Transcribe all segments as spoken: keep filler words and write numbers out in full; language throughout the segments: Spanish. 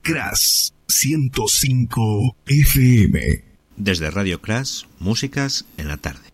Crash ciento cinco F M. Desde Radio Crash, músicas en la tarde.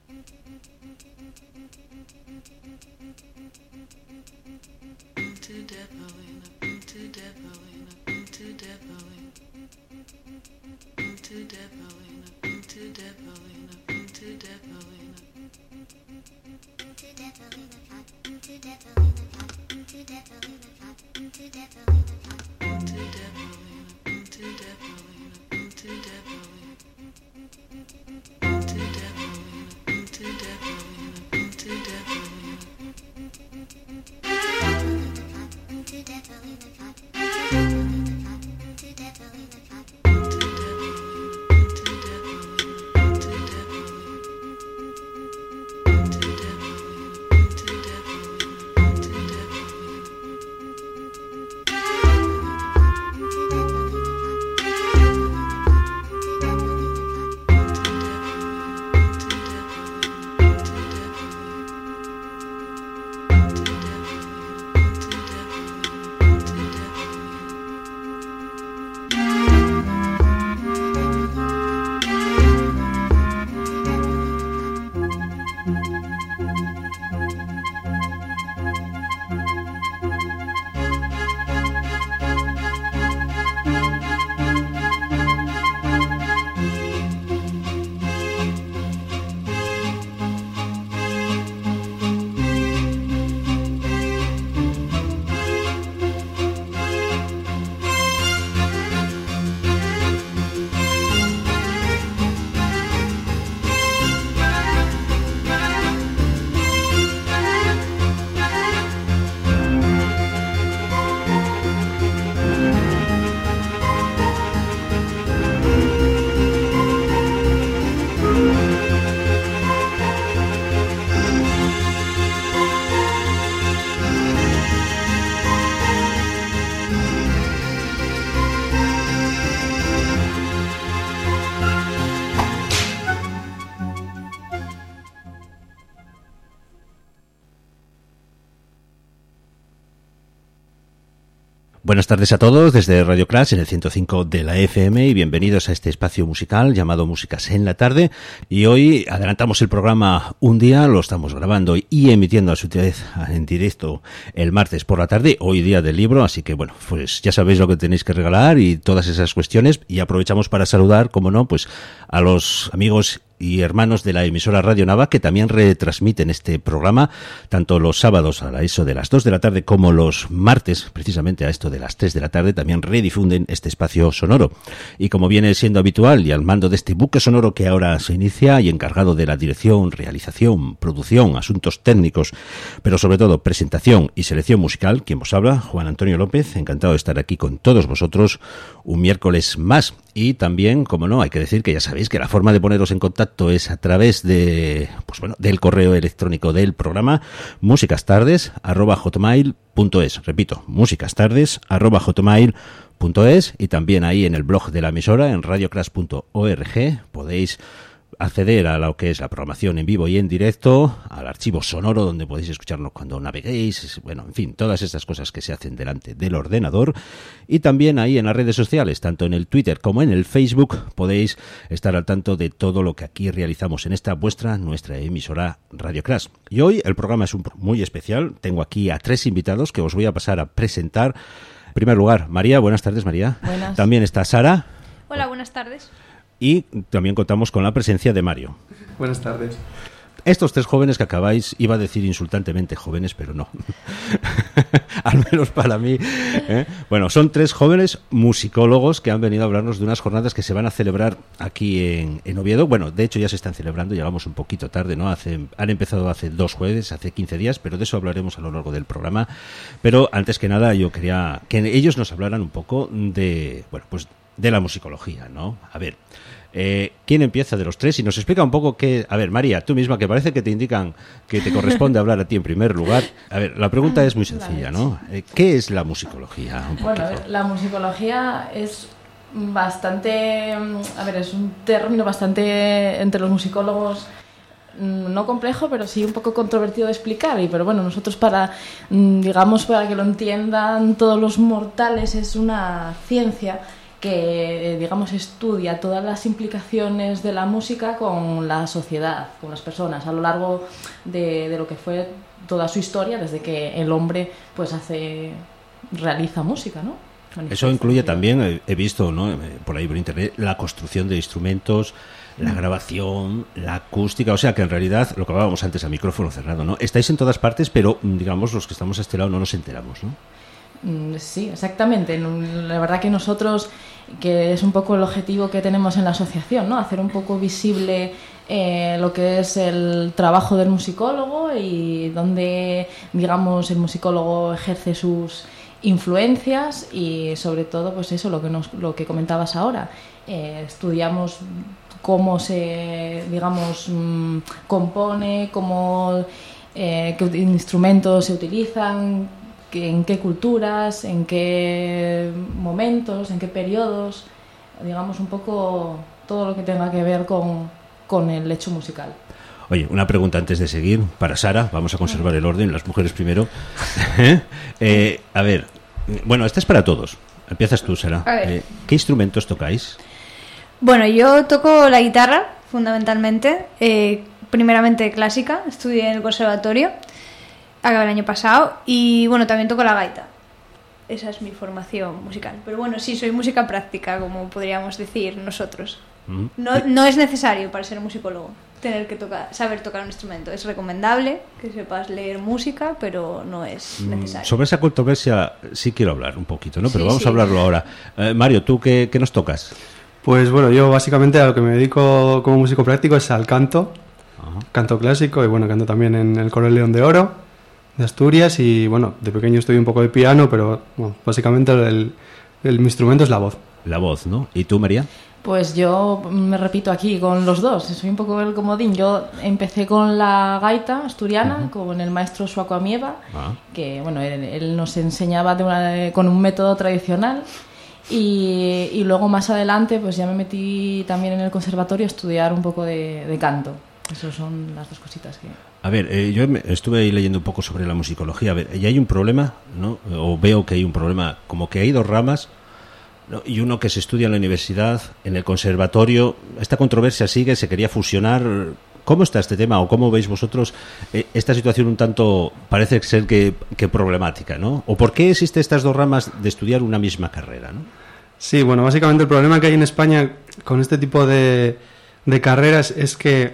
Buenas tardes a todos desde Radio Crash en el ciento cinco de la F M y bienvenidos a este espacio musical llamado Músicas en la Tarde. Y hoy adelantamos el programa un día, lo estamos grabando y emitiendo a su vez en directo el martes por la tarde, hoy día del libro, así que bueno, pues ya sabéis lo que tenéis que regalar y todas esas cuestiones, y aprovechamos para saludar, como no, pues a los amigos y hermanos de la emisora Radio Nava, que también retransmiten este programa tanto los sábados a eso de las dos de la tarde como los martes, precisamente a esto de las tres de la tarde, también redifunden este espacio sonoro. Y como viene siendo habitual, y al mando de este buque sonoro que ahora se inicia y encargado de la dirección, realización, producción, asuntos técnicos, pero sobre todo presentación y selección musical, quien vos habla, Juan Antonio López, encantado de estar aquí con todos vosotros un miércoles más. Y también, como no, hay que decir que ya sabéis que la forma de poneros en contacto es a través de, pues bueno, del correo electrónico del programa, musicastardes arroba hotmail punto es. Repito, musicastardes arroba hotmail punto es, y también ahí en el blog de la emisora, en radiocrash punto org, podéis acceder a lo que es la programación en vivo y en directo, al archivo sonoro donde podéis escucharnos cuando naveguéis, bueno, en fin, todas estas cosas que se hacen delante del ordenador. Y también ahí en las redes sociales, tanto en el Twitter como en el Facebook, podéis estar al tanto de todo lo que aquí realizamos en esta vuestra, nuestra emisora Radio Crash. Y hoy el programa es un muy especial. Tengo aquí a tres invitados que os voy a pasar a presentar. En primer lugar, María. Buenas tardes, María. Buenas. También está Sara. Hola, buenas tardes. Y también contamos con la presencia de Mario. Buenas tardes. Estos tres jóvenes que acabáis, iba a decir insultantemente jóvenes, pero no. Al menos para mí. ¿eh? Bueno, son tres jóvenes musicólogos que han venido a hablarnos de unas jornadas que se van a celebrar aquí en, en Oviedo. Bueno, de hecho ya se están celebrando, llegamos un poquito tarde, ¿no? Hace, han empezado hace dos jueves, hace quince días, pero de eso hablaremos a lo largo del programa. Pero antes que nada yo quería que ellos nos hablaran un poco de, bueno, pues de la musicología, ¿no? A ver, eh, ¿quién empieza de los tres? Y nos explica un poco qué... A ver, María, tú misma, que parece que te indican que te corresponde hablar a ti en primer lugar. A ver, la pregunta es muy sencilla, ¿no? Eh, ¿Qué es la musicología? Un bueno, a ver, la musicología es bastante... A ver, es un término bastante entre los musicólogos no complejo, pero sí un poco controvertido de explicar. Y pero bueno, nosotros para, digamos, para que lo entiendan todos los mortales, es una ciencia que, digamos, estudia todas las implicaciones de la música con la sociedad, con las personas, a lo largo de, de lo que fue toda su historia, desde que el hombre pues hace, realiza música, ¿no? Eso incluye también, he visto, ¿no?, por ahí por internet, la construcción de instrumentos, la grabación, la acústica, o sea que en realidad, lo que hablábamos antes a micrófono cerrado, ¿no? Estáis en todas partes, pero digamos los que estamos a este lado no nos enteramos, ¿no? Sí, exactamente. La verdad que nosotros, que es un poco el objetivo que tenemos en la asociación, ¿no? Hacer un poco visible eh, lo que es el trabajo del musicólogo y donde, digamos, el musicólogo ejerce sus influencias y sobre todo, pues eso, lo que nos, lo que comentabas ahora. Eh, estudiamos cómo se, digamos, mmm, compone, cómo, eh, qué instrumentos se utilizan, en qué culturas, en qué momentos, en qué periodos, digamos, un poco todo lo que tenga que ver con, con el hecho musical. Oye, una pregunta antes de seguir para Sara, vamos a conservar el orden, las mujeres primero. eh, a ver, bueno, esta es para todos. Empiezas tú, Sara. Eh, ¿Qué instrumentos tocáis? Bueno, yo toco la guitarra, fundamentalmente, eh, primeramente clásica, estudié en el conservatorio, acabé el año pasado, y bueno, también toco la gaita. Esa es mi formación musical. Pero bueno, sí, soy música práctica, como podríamos decir nosotros. Mm. No, no es necesario para ser musicólogo tener que tocar, saber tocar un instrumento. Es recomendable que sepas leer música, pero no es necesario. Sobre esa controversia sí quiero hablar un poquito, ¿no? Pero sí, vamos sí. a hablarlo ahora. Eh, Mario, ¿tú qué, qué nos tocas? Pues bueno, yo básicamente a lo que me dedico como músico práctico es al canto, Ajá. canto clásico, y bueno, canto también en el Coro León de Oro de Asturias, y bueno, de pequeño estudié un poco de piano, pero bueno, básicamente el, el, mi instrumento es la voz. La voz, ¿no? ¿Y tú, María? Pues yo me repito aquí con los dos, soy un poco el comodín. Yo empecé con la gaita asturiana, uh-huh. con el maestro Suaco Amieva, uh-huh. que bueno, él, él nos enseñaba de una, con un método tradicional, y, y luego más adelante pues ya me metí también en el conservatorio a estudiar un poco de, de canto. Esas son las dos cositas que... A ver, eh, yo estuve ahí leyendo un poco sobre la musicología. A ver, y hay un problema, ¿no? O veo que hay un problema, como que hay dos ramas, ¿no? Y uno que se estudia en la universidad, en el conservatorio. Esta controversia sigue, se quería fusionar. ¿Cómo está este tema, o cómo veis vosotros eh, esta situación un tanto, parece ser que, que problemática, ¿no? ¿O por qué existen estas dos ramas de estudiar una misma carrera, ¿no? Sí, bueno, básicamente el problema que hay en España con este tipo de, de carreras es que,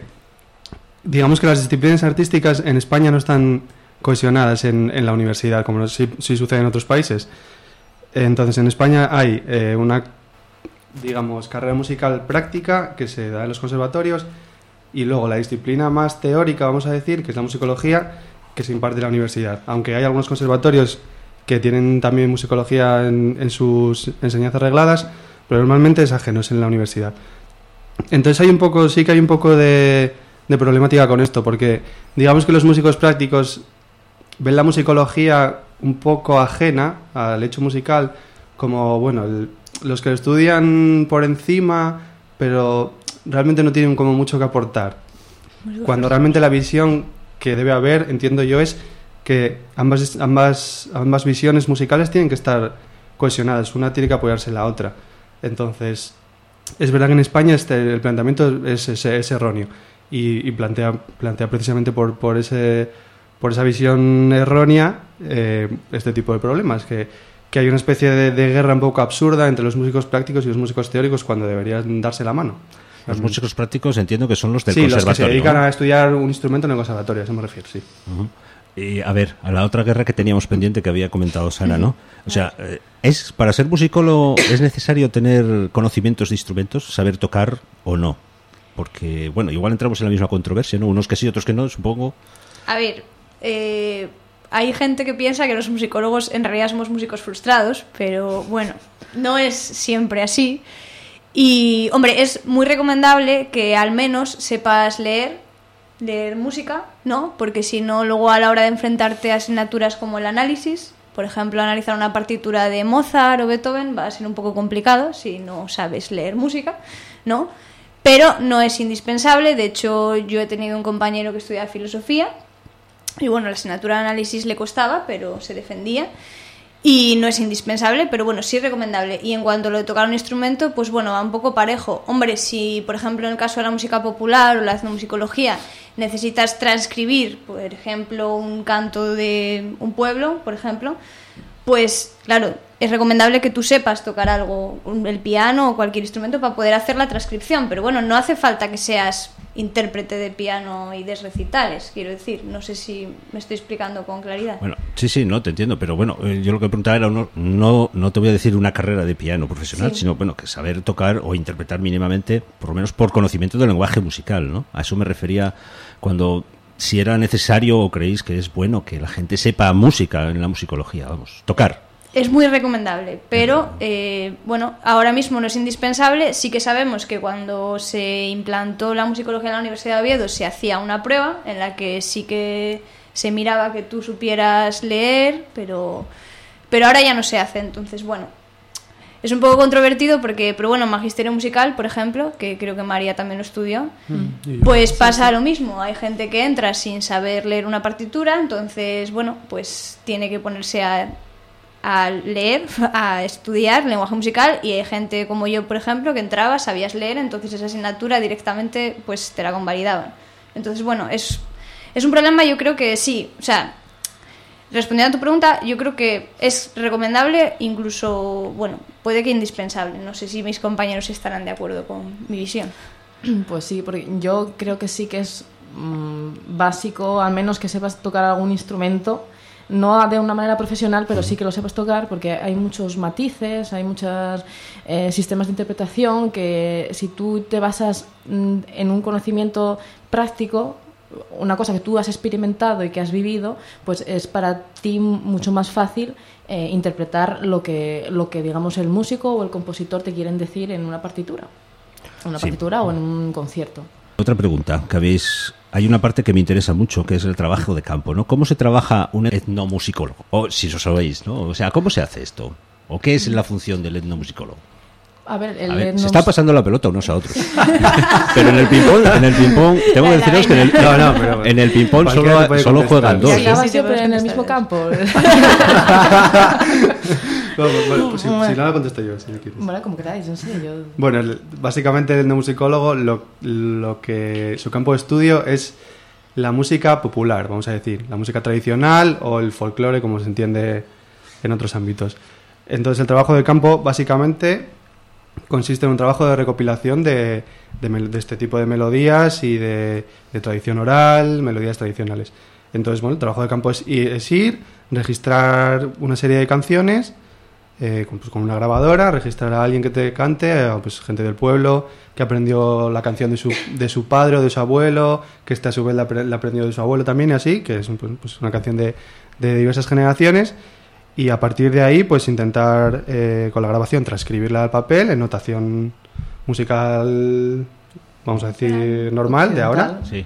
digamos que las disciplinas artísticas en España no están cohesionadas en, en la universidad, como sí, sí sucede en otros países. Entonces, en España hay eh, una, digamos, carrera musical práctica que se da en los conservatorios, y luego la disciplina más teórica, vamos a decir, que es la musicología, que se imparte en la universidad. Aunque hay algunos conservatorios que tienen también musicología en, en sus enseñanzas regladas, pero normalmente es ajeno, es en la universidad. Entonces hay un poco, sí que hay un poco de, de problemática con esto, porque digamos que los músicos prácticos ven la musicología un poco ajena al hecho musical, como, bueno, el, los que lo estudian por encima, pero realmente no tienen como mucho que aportar. Cuando realmente la visión que debe haber, entiendo yo, es que ambas, ambas, ambas visiones musicales tienen que estar cohesionadas, una tiene que apoyarse en la otra. Entonces, es verdad que en España este, el planteamiento es, es, es erróneo, y, y plantea, plantea precisamente por, por, ese, por esa visión errónea eh, este tipo de problemas, que, que hay una especie de, de guerra un poco absurda entre los músicos prácticos y los músicos teóricos cuando deberían darse la mano. Los músicos prácticos entiendo que son los del sí, conservatorio. Sí, los que se dedican, ¿no?, a estudiar un instrumento en el conservatorio, a eso me refiero, sí. Uh-huh. Y a ver, a la otra guerra que teníamos pendiente que había comentado Sara, ¿no? O sea, es para ser musicólogo es necesario tener conocimientos de instrumentos, saber tocar o no. Porque, bueno, igual entramos en la misma controversia, ¿no? Unos que sí, otros que no, supongo. A ver, eh, hay gente que piensa que los musicólogos en realidad somos músicos frustrados, pero bueno, no es siempre así. Y, hombre, es muy recomendable que al menos sepas leer, leer música, ¿no? Porque si no, luego a la hora de enfrentarte a asignaturas como el análisis, por ejemplo, analizar una partitura de Mozart o Beethoven, va a ser un poco complicado si no sabes leer música, ¿no? pero no es indispensable. De hecho, yo he tenido un compañero que estudiaba filosofía y bueno, la asignatura de análisis le costaba, pero se defendía. Y no es indispensable, pero bueno, sí es recomendable. Y en cuanto a lo de tocar un instrumento, pues bueno, va un poco parejo. Hombre, si por ejemplo en el caso de la música popular o la etnomusicología necesitas transcribir, por ejemplo, un canto de un pueblo, por ejemplo, pues claro, es recomendable que tú sepas tocar algo, el piano o cualquier instrumento para poder hacer la transcripción. Pero bueno, no hace falta que seas intérprete de piano y de recitales, quiero decir. No sé si me estoy explicando con claridad. Bueno, sí, sí, no, te entiendo, pero bueno, eh, yo lo que preguntaba era, no, no, no te voy a decir una carrera de piano profesional, sí, sino, bueno, que saber tocar o interpretar mínimamente, por lo menos por conocimiento del lenguaje musical, ¿no? A eso me refería cuando, si era necesario o creéis que es bueno que la gente sepa música en la musicología, vamos, tocar. Es muy recomendable, pero eh, bueno, ahora mismo no es indispensable. Sí que sabemos que cuando se implantó la musicología en la Universidad de Oviedo se hacía una prueba en la que sí que se miraba que tú supieras leer, pero, pero ahora ya no se hace. Entonces, bueno, es un poco controvertido porque, pero bueno, magisterio musical, por ejemplo, que creo que María también lo estudió, mm. pues pasa lo mismo. Hay gente que entra sin saber leer una partitura, entonces, bueno, pues tiene que ponerse a... a leer, a estudiar lenguaje musical, y hay gente como yo, por ejemplo, que entraba, sabías leer, entonces esa asignatura directamente pues te la convalidaban. Entonces, bueno, es, es un problema. Yo creo que sí, o sea, respondiendo a tu pregunta, yo creo que es recomendable, incluso, bueno, puede que indispensable. No sé si mis compañeros estarán de acuerdo con mi visión. Pues sí, porque yo creo que sí que es mmm, básico, al menos que sepas tocar algún instrumento. No de una manera profesional, pero sí que lo sepas tocar, porque hay muchos matices, hay muchos eh, sistemas de interpretación que si tú te basas mm, en un conocimiento práctico, una cosa que tú has experimentado y que has vivido, pues es para ti mucho más fácil eh, interpretar lo que, lo que, digamos, el músico o el compositor te quieren decir en una partitura, en una sí. partitura o en un concierto. Otra pregunta que habéis... Hay una parte que me interesa mucho, que es el trabajo de campo, ¿no? ¿Cómo se trabaja un etnomusicólogo? O si os sabéis, ¿no? O sea, ¿cómo se hace esto? ¿O qué es la función del etnomusicólogo? A ver, el a ver etnos... se está pasando la pelota unos a otros. Pero en el ping-pong, en el ping-pong, tengo que deciros que en el, no, no, pero, en el ping-pong solo, solo juegan dos. Y acabas siempre en el mismo campo. Bueno, bueno, pues si, si no, lo contesto yo, si no quieres. Bueno, como queráis, no sé, yo... Bueno, el, básicamente el etnomusicólogo, lo, lo que su campo de estudio es la música popular, vamos a decir, la música tradicional o el folclore, como se entiende en otros ámbitos. Entonces, el trabajo de campo, básicamente, consiste en un trabajo de recopilación de, de, de este tipo de melodías y de, de tradición oral, melodías tradicionales. Entonces, bueno, el trabajo de campo es, es ir, registrar una serie de canciones, Eh, con, pues, con una grabadora, registrar a alguien que te cante, eh, pues gente del pueblo que aprendió la canción de su, de su padre o de su abuelo, que este a su vez la, la aprendió de su abuelo también, y así, que es pues, pues una canción de, de diversas generaciones, y a partir de ahí pues intentar eh, con la grabación transcribirla al papel en notación musical, vamos a decir, normal, de ahora. Sí.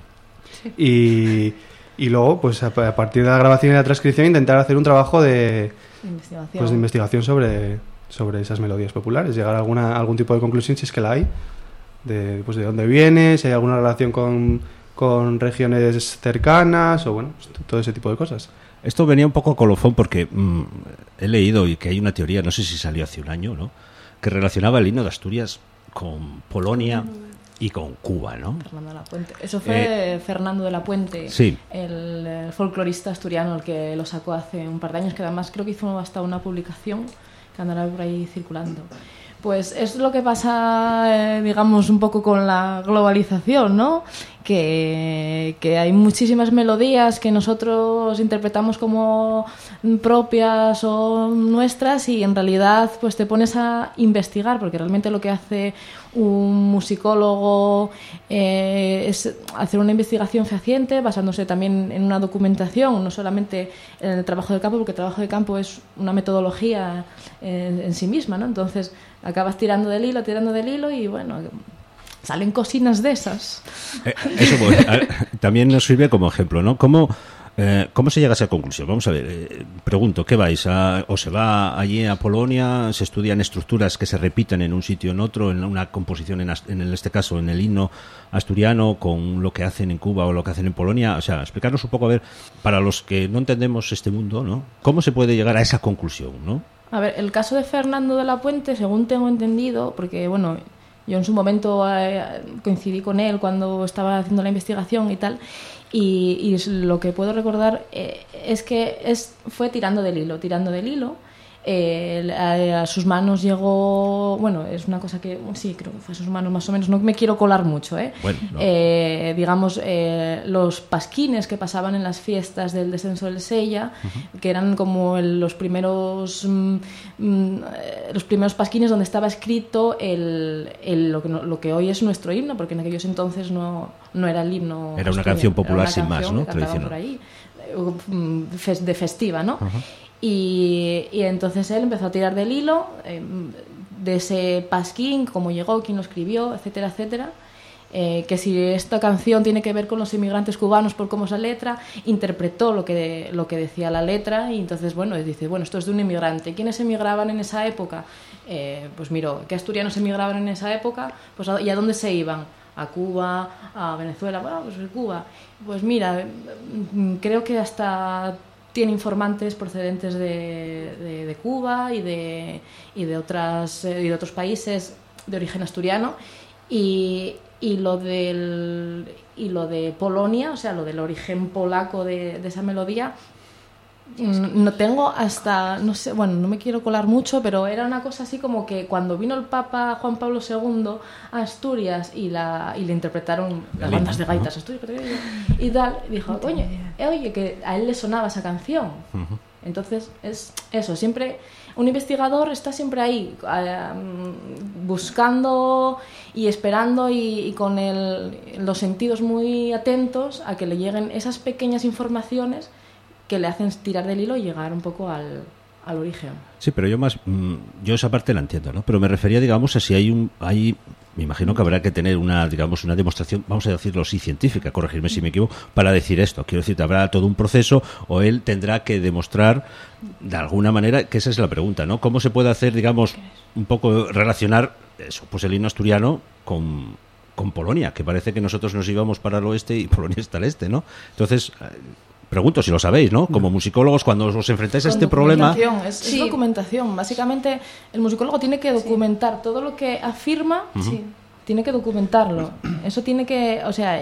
Y, y luego pues a, a partir de la grabación y la transcripción intentar hacer un trabajo de investigación, pues, de investigación sobre, sobre esas melodías populares, llegar a alguna, algún tipo de conclusión si es que la hay, de, pues, de dónde viene, si hay alguna relación con, con regiones cercanas o bueno, pues, todo ese tipo de cosas. Esto venía un poco a colofón porque mmm, he leído y que hay una teoría, no sé si salió hace un año, ¿no?, que relacionaba el himno de Asturias con Polonia y con Cuba, ¿no? Fernando de la Puente. Eso fue eh, Fernando de la Puente, sí. el, el folclorista asturiano, el que lo sacó hace un par de años, que además creo que hizo hasta una publicación que andará por ahí circulando. Pues es lo que pasa, eh, digamos, un poco con la globalización, ¿no? Que, que hay muchísimas melodías que nosotros interpretamos como propias o nuestras y en realidad pues te pones a investigar, porque realmente lo que hace un musicólogo eh, es hacer una investigación fehaciente basándose también en una documentación, no solamente en el trabajo de campo, porque el trabajo de campo es una metodología en, en sí misma, ¿no? Entonces acabas tirando del hilo, tirando del hilo y bueno, salen cosinas de esas. Eh, eso pues, también nos sirve como ejemplo, ¿no? ¿Cómo Eh, ¿Cómo se llega a esa conclusión? Vamos a ver, eh, pregunto, ¿qué vais? A, ¿O se va allí a Polonia? ¿Se estudian estructuras que se repiten en un sitio o en otro? ¿En una composición, en, en este caso, en el himno asturiano, con lo que hacen en Cuba o lo que hacen en Polonia? O sea, explicarnos un poco, a ver, para los que no entendemos este mundo, ¿no? ¿Cómo se puede llegar a esa conclusión, ¿no? A ver, el caso de Fernando de la Puente, según tengo entendido, porque, bueno, yo en su momento eh, coincidí con él cuando estaba haciendo la investigación y tal, y, y lo que puedo recordar eh, es que es, fue tirando del hilo, tirando del hilo. Eh, a, a sus manos llegó, bueno, es una cosa que sí, creo que fue a sus manos más o menos, no me quiero colar mucho, ¿eh? Bueno, no. eh digamos, eh, los pasquines que pasaban en las fiestas del descenso del Sella, uh-huh. que eran como el, los primeros mm, mm, los primeros pasquines donde estaba escrito el, el, lo, que no, lo que hoy es nuestro himno, porque en aquellos entonces no, no era el himno. Era una canción popular una sin canción más, ¿no? Que cantaban por ahí, de festiva, ¿no? Uh-huh. Y, y entonces él empezó a tirar del hilo eh, de ese pasquín, cómo llegó, quién lo escribió, etcétera, etcétera. Eh, que si esta canción tiene que ver con los inmigrantes cubanos por cómo es la letra, interpretó lo que, lo que decía la letra y entonces, bueno, dice, bueno, esto es de un inmigrante. ¿Quiénes emigraban en esa época? Eh, pues miro, ¿qué asturianos emigraban en esa época? Pues, ¿y a dónde se iban? A Cuba, a Venezuela, bueno, pues Cuba. Pues mira, creo que hasta tiene informantes procedentes de, de, de Cuba y de, y, de otras, y de otros países de origen asturiano. Y, y, lo del, y lo de Polonia, o sea, lo del origen polaco de, de esa melodía, no tengo hasta, no sé, bueno, no me quiero colar mucho, pero era una cosa así como que cuando vino el Papa Juan Pablo segundo a Asturias y la y le interpretaron las bandas de gaitas Asturias y tal, dijo, oye, oye, que a él le sonaba esa canción. Entonces, es eso, siempre un investigador está siempre ahí eh, buscando y esperando y, y con el, los sentidos muy atentos a que le lleguen esas pequeñas informaciones que le hacen tirar del hilo y llegar un poco al, al origen. Sí, pero yo más, yo esa parte la entiendo, ¿no? Pero me refería, digamos, a si hay un, hay, me imagino que habrá que tener una, digamos, una demostración, vamos a decirlo así, científica, corregirme si me equivoco, para decir esto. Quiero decir, habrá todo un proceso o él tendrá que demostrar de alguna manera, que esa es la pregunta, ¿no? ¿Cómo se puede hacer, digamos, un poco relacionar eso, pues el himno asturiano con, con Polonia, que parece que nosotros nos íbamos para el oeste y Polonia está al este, ¿no? Entonces, pregunto si lo sabéis, ¿no? Como musicólogos, cuando os enfrentáis a este problema... Es, sí. es documentación. Básicamente, el musicólogo tiene que documentar sí. todo lo que afirma, uh-huh. sí, tiene que documentarlo. Eso tiene que... O sea,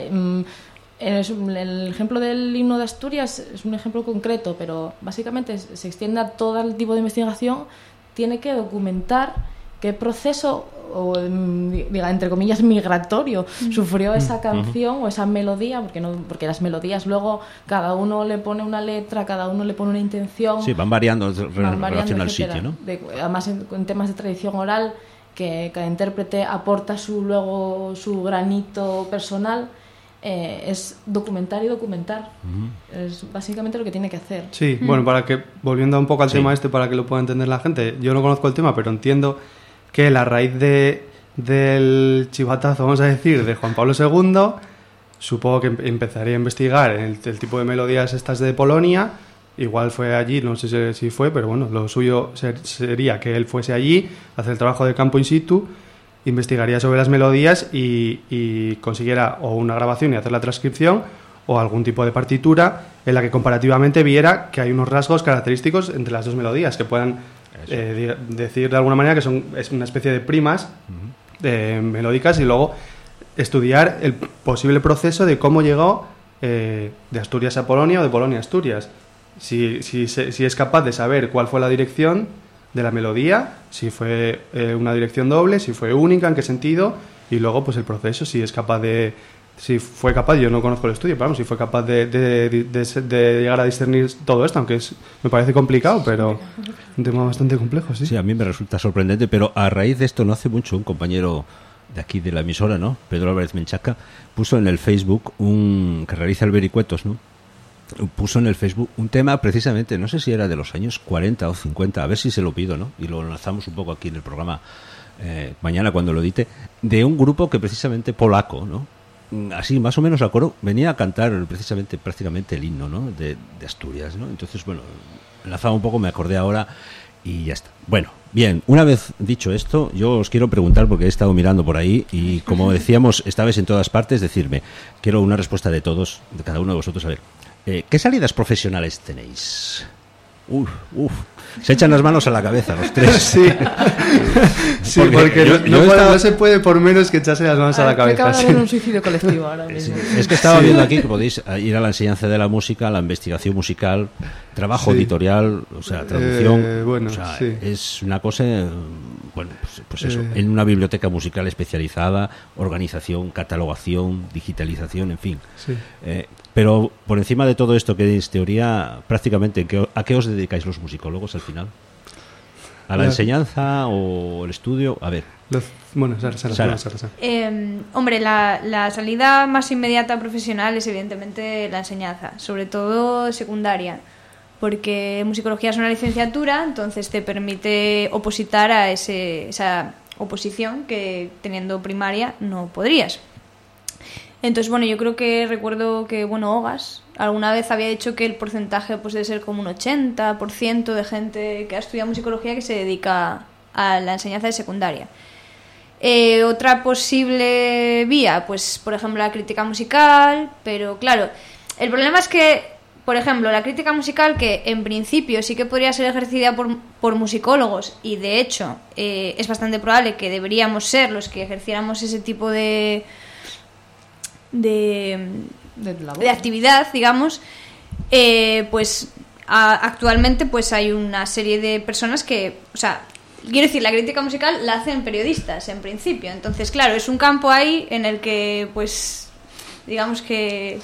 es, el ejemplo del himno de Asturias es un ejemplo concreto, pero básicamente se extiende a todo el tipo de investigación. Tiene que documentar qué proceso, o diga, entre comillas, migratorio mm. sufrió esa canción mm. o esa melodía, porque no porque las melodías luego cada uno le pone una letra, cada uno le pone una intención. Sí, van variando en relación al sitio, ¿no? De, además, en, en temas de tradición oral, que cada intérprete aporta su luego su granito personal. Eh, es documentar y documentar. Uh-huh. Es básicamente lo que tiene que hacer. Sí, mm. bueno, para que, volviendo un poco al sí. tema este, para que lo pueda entender la gente, yo no conozco el tema, pero entiendo que la raíz de del chivatazo, vamos a decir, de Juan Pablo segundo, supongo que empezaría a investigar el, el tipo de melodías estas de Polonia. Igual fue allí, no sé si fue, pero bueno, lo suyo ser, sería que él fuese allí, hacer el trabajo de campo in situ, investigaría sobre las melodías y, y consiguiera o una grabación y hacer la transcripción o algún tipo de partitura en la que comparativamente viera que hay unos rasgos característicos entre las dos melodías que puedan eh, decir de alguna manera que son es una especie de primas uh-huh. eh, melódicas, y luego estudiar el posible proceso de cómo llegó eh, de Asturias a Polonia o de Polonia a Asturias. Si, si, si es capaz de saber cuál fue la dirección de la melodía, si fue eh, una dirección doble, si fue única, en qué sentido, y luego pues el proceso, si es capaz de, si fue capaz, yo no conozco el estudio, pero vamos, si fue capaz de, de, de, de, de llegar a discernir todo esto, aunque es, me parece complicado, pero un tema bastante complejo, sí. Sí, a mí me resulta sorprendente, pero a raíz de esto no hace mucho un compañero de aquí de la emisora, ¿no? Pedro Álvarez Menchaca, puso en el Facebook un que realiza el Vericuetos, ¿no? Puso en el Facebook un tema precisamente, no sé si era de los años cuarenta o cincuenta, a ver si se lo pido, ¿no? Y lo lanzamos un poco aquí en el programa eh, mañana cuando lo edite, de un grupo que precisamente polaco, ¿no? así más o menos a coro, venía a cantar precisamente, prácticamente el himno, ¿no? de, de Asturias, ¿no? Entonces, bueno, enlazaba un poco, me acordé ahora y ya está. Bueno, bien, una vez dicho esto, yo os quiero preguntar, porque he estado mirando por ahí y como decíamos, estabais en todas partes, decirme, quiero una respuesta de todos, de cada uno de vosotros, a ver, eh, ¿qué salidas profesionales tenéis? Uf, uf. Se echan las manos a la cabeza los tres. Sí, sí porque, porque yo, no, yo no, estaba... no se puede por menos que echarse las manos a, a la cabeza. Acaba de haber un suicidio colectivo ahora mismo. Sí. Es que estaba sí. viendo aquí que podéis ir a la enseñanza de la música, la investigación musical, trabajo sí. editorial, o sea, traducción. Eh, bueno, o sea, sí. es una cosa, bueno, pues, pues eso, eh... en una biblioteca musical especializada, organización, catalogación, digitalización, en fin. Sí. Eh, pero por encima de todo esto que es teoría, prácticamente, ¿a qué os dedicáis los musicólogos al final? ¿A la, la enseñanza o el estudio? A ver. Los, bueno, Sara, Sara, Sara. Sara, Sara. Eh, hombre, la, la salida más inmediata profesional es evidentemente la enseñanza, sobre todo secundaria, porque musicología es una licenciatura, entonces te permite opositar a ese, esa oposición que teniendo primaria no podrías. Entonces, bueno, yo creo que recuerdo que, bueno, Ogas alguna vez había dicho que el porcentaje pues debe ser como un ochenta por ciento de gente que ha estudiado musicología que se dedica a la enseñanza de secundaria. Eh, otra posible vía, pues, por ejemplo, la crítica musical, pero claro, el problema es que, por ejemplo, la crítica musical, que en principio sí que podría ser ejercida por, por musicólogos, y de hecho eh, es bastante probable que deberíamos ser los que ejerciéramos ese tipo de... De, de, de actividad, digamos, eh, pues a, actualmente pues hay una serie de personas que, o sea, quiero decir, la crítica musical la hacen periodistas en principio, entonces claro, es un campo ahí en el que pues digamos que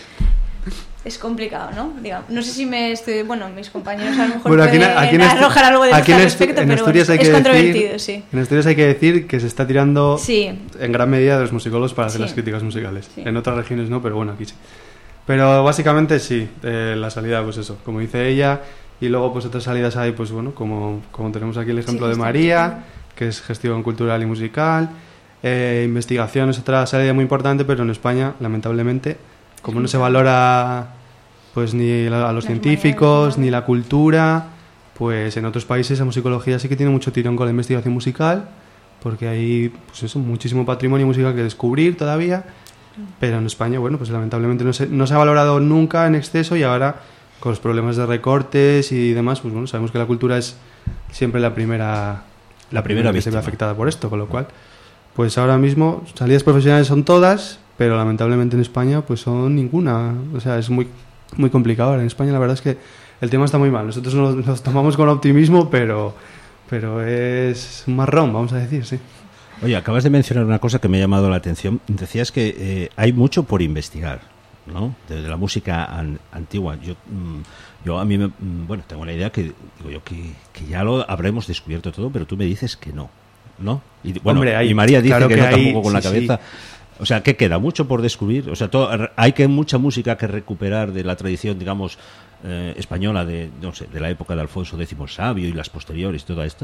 es complicado, ¿no? Digamos, no sé si me estoy... Bueno, mis compañeros a lo mejor bueno, aquí, pueden aquí en arrojar algo de aquí al en respecto, en pero bueno, hay que es decir, controvertido, sí. En Asturias hay que decir que se está tirando sí. en gran medida de los musicólogos para hacer sí. las críticas musicales. Sí. En otras regiones no, pero bueno, aquí sí. Pero básicamente sí, eh, la salida, pues eso, como dice ella, y luego pues otras salidas hay, pues bueno, como, como tenemos aquí el ejemplo sí, de María, que es gestión cultural y musical, eh, investigación es otra salida muy importante, pero en España, lamentablemente, como no se valora... pues ni a los Las científicos, ni la cultura, pues en otros países la musicología sí que tiene mucho tirón con la investigación musical, porque hay pues eso, muchísimo patrimonio musical que descubrir todavía, pero en España, bueno, pues lamentablemente no se, no se ha valorado nunca en exceso, y ahora con los problemas de recortes y demás, pues bueno, sabemos que la cultura es siempre la primera, la primera que se ve afectada por esto, con lo cual, pues ahora mismo salidas profesionales son todas, pero lamentablemente en España pues son ninguna, o sea, es muy muy complicado. En España la verdad es que el tema está muy mal. Nosotros nos, nos tomamos con optimismo, pero pero es un marrón, vamos a decir, sí. Oye, acabas de mencionar una cosa que me ha llamado la atención. Decías que eh, hay mucho por investigar, ¿no? De, de la música an, antigua. Yo, mm, yo a mí, me, mm, bueno, tengo la idea que digo yo que, que ya lo habremos descubierto todo, pero tú me dices que no, ¿no? Y bueno, Hombre, hay, y María dice claro que, que no hay, tampoco con sí, la cabeza. Sí. O sea, ¿qué queda? ¿Mucho por descubrir? O sea, todo, hay que mucha música que recuperar de la tradición, digamos, eh, española de, no sé, de la época de Alfonso X el Sabio y las posteriores, toda esta.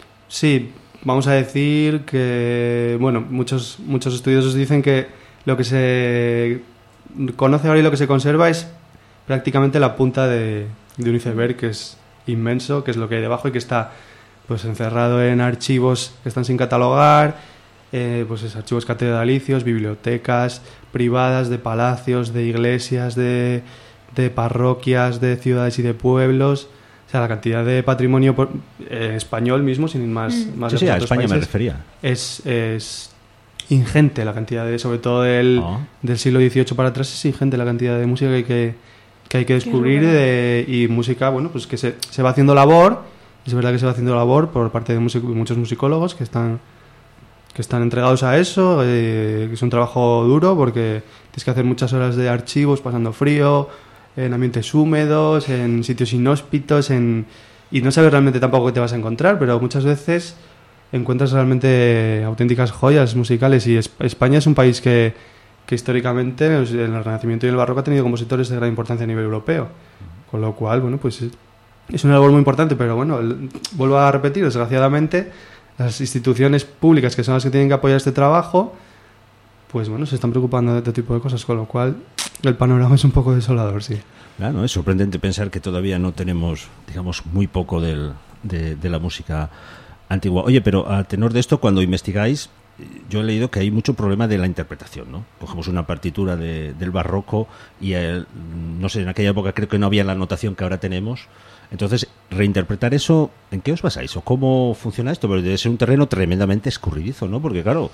Sí, vamos a decir que, bueno, muchos muchos estudiosos dicen que lo que se conoce ahora y lo que se conserva es prácticamente la punta de, de un iceberg, que es inmenso, que es lo que hay debajo y que está pues encerrado en archivos que están sin catalogar. Eh, pues es archivos catedralicios, bibliotecas privadas de palacios, de iglesias, de, de parroquias, de ciudades y de pueblos. O sea, la cantidad de patrimonio por, eh, español mismo, sin más, mm. más sí, sí, a España países, me refería. Es, es ingente la cantidad de, sobre todo del, oh. del siglo dieciocho para atrás, es ingente la cantidad de música que hay que, que, hay que descubrir de, y música, bueno, pues que se, se va haciendo labor. Es verdad que se va haciendo labor por parte de music, muchos musicólogos que están que están entregados a eso, eh, que es un trabajo duro porque tienes que hacer muchas horas de archivos pasando frío, en ambientes húmedos, en sitios inhóspitos, en, y no sabes realmente tampoco qué te vas a encontrar, pero muchas veces encuentras realmente auténticas joyas musicales. Y España es un país que, que históricamente en el Renacimiento y en el Barroco ha tenido compositores de gran importancia a nivel europeo, con lo cual, bueno, pues es una labor muy importante, pero bueno, vuelvo a repetir, desgraciadamente las instituciones públicas, que son las que tienen que apoyar este trabajo, pues bueno, se están preocupando de este tipo de cosas, con lo cual el panorama es un poco desolador, sí. Claro, es sorprendente pensar que todavía no tenemos, digamos, muy poco del, de, de la música antigua. Oye, pero a tenor de esto, cuando investigáis, yo he leído que hay mucho problema de la interpretación, ¿no? Cogemos una partitura de, del barroco y, el, no sé, en aquella época creo que no había la notación que ahora tenemos. Entonces, reinterpretar eso, ¿en qué os basáis? ¿O cómo funciona esto? Porque debe ser un terreno tremendamente escurridizo, ¿no? Porque, claro,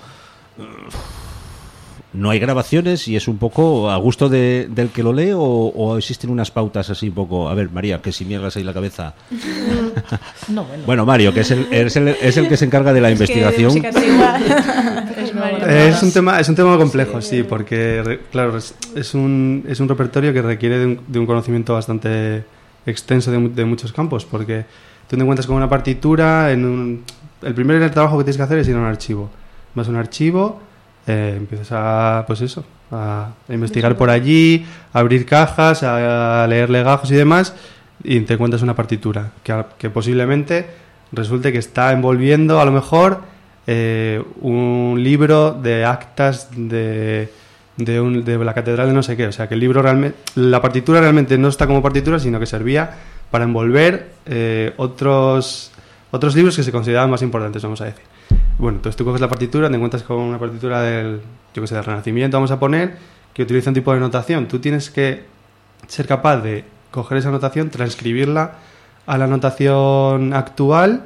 no hay grabaciones y es un poco a gusto de, del que lo lee, o, o existen unas pautas así un poco... A ver, María, que si mierdas ahí la cabeza... No, bueno. Bueno, Mario, que es el, es el, es el que se encarga de la Es investigación. Que de música antigua. Es Mario. Es un tema, es un tema complejo, sí, porque, claro, es, es, un, es un repertorio que requiere de un, de un conocimiento bastante extenso de, de muchos campos, porque tú te encuentras con una partitura, en un, el primer trabajo que tienes que hacer es ir a un archivo. Vas a un archivo, eh, empiezas a, pues eso, a, a investigar por allí, a abrir cajas, a, a leer legajos y demás, y te encuentras una partitura que, que posiblemente resulte que está envolviendo a lo mejor eh, un libro de actas de, de, un, de la catedral de no sé qué. O sea, que el libro realmente, la partitura realmente no está como partitura, sino que servía para envolver eh, otros, otros libros que se consideraban más importantes, vamos a decir. Bueno, entonces tú coges la partitura, te encuentras con una partitura del, yo que sé, del Renacimiento, vamos a poner, que utiliza un tipo de notación. Tú tienes que ser capaz de coger esa notación, transcribirla a la notación actual,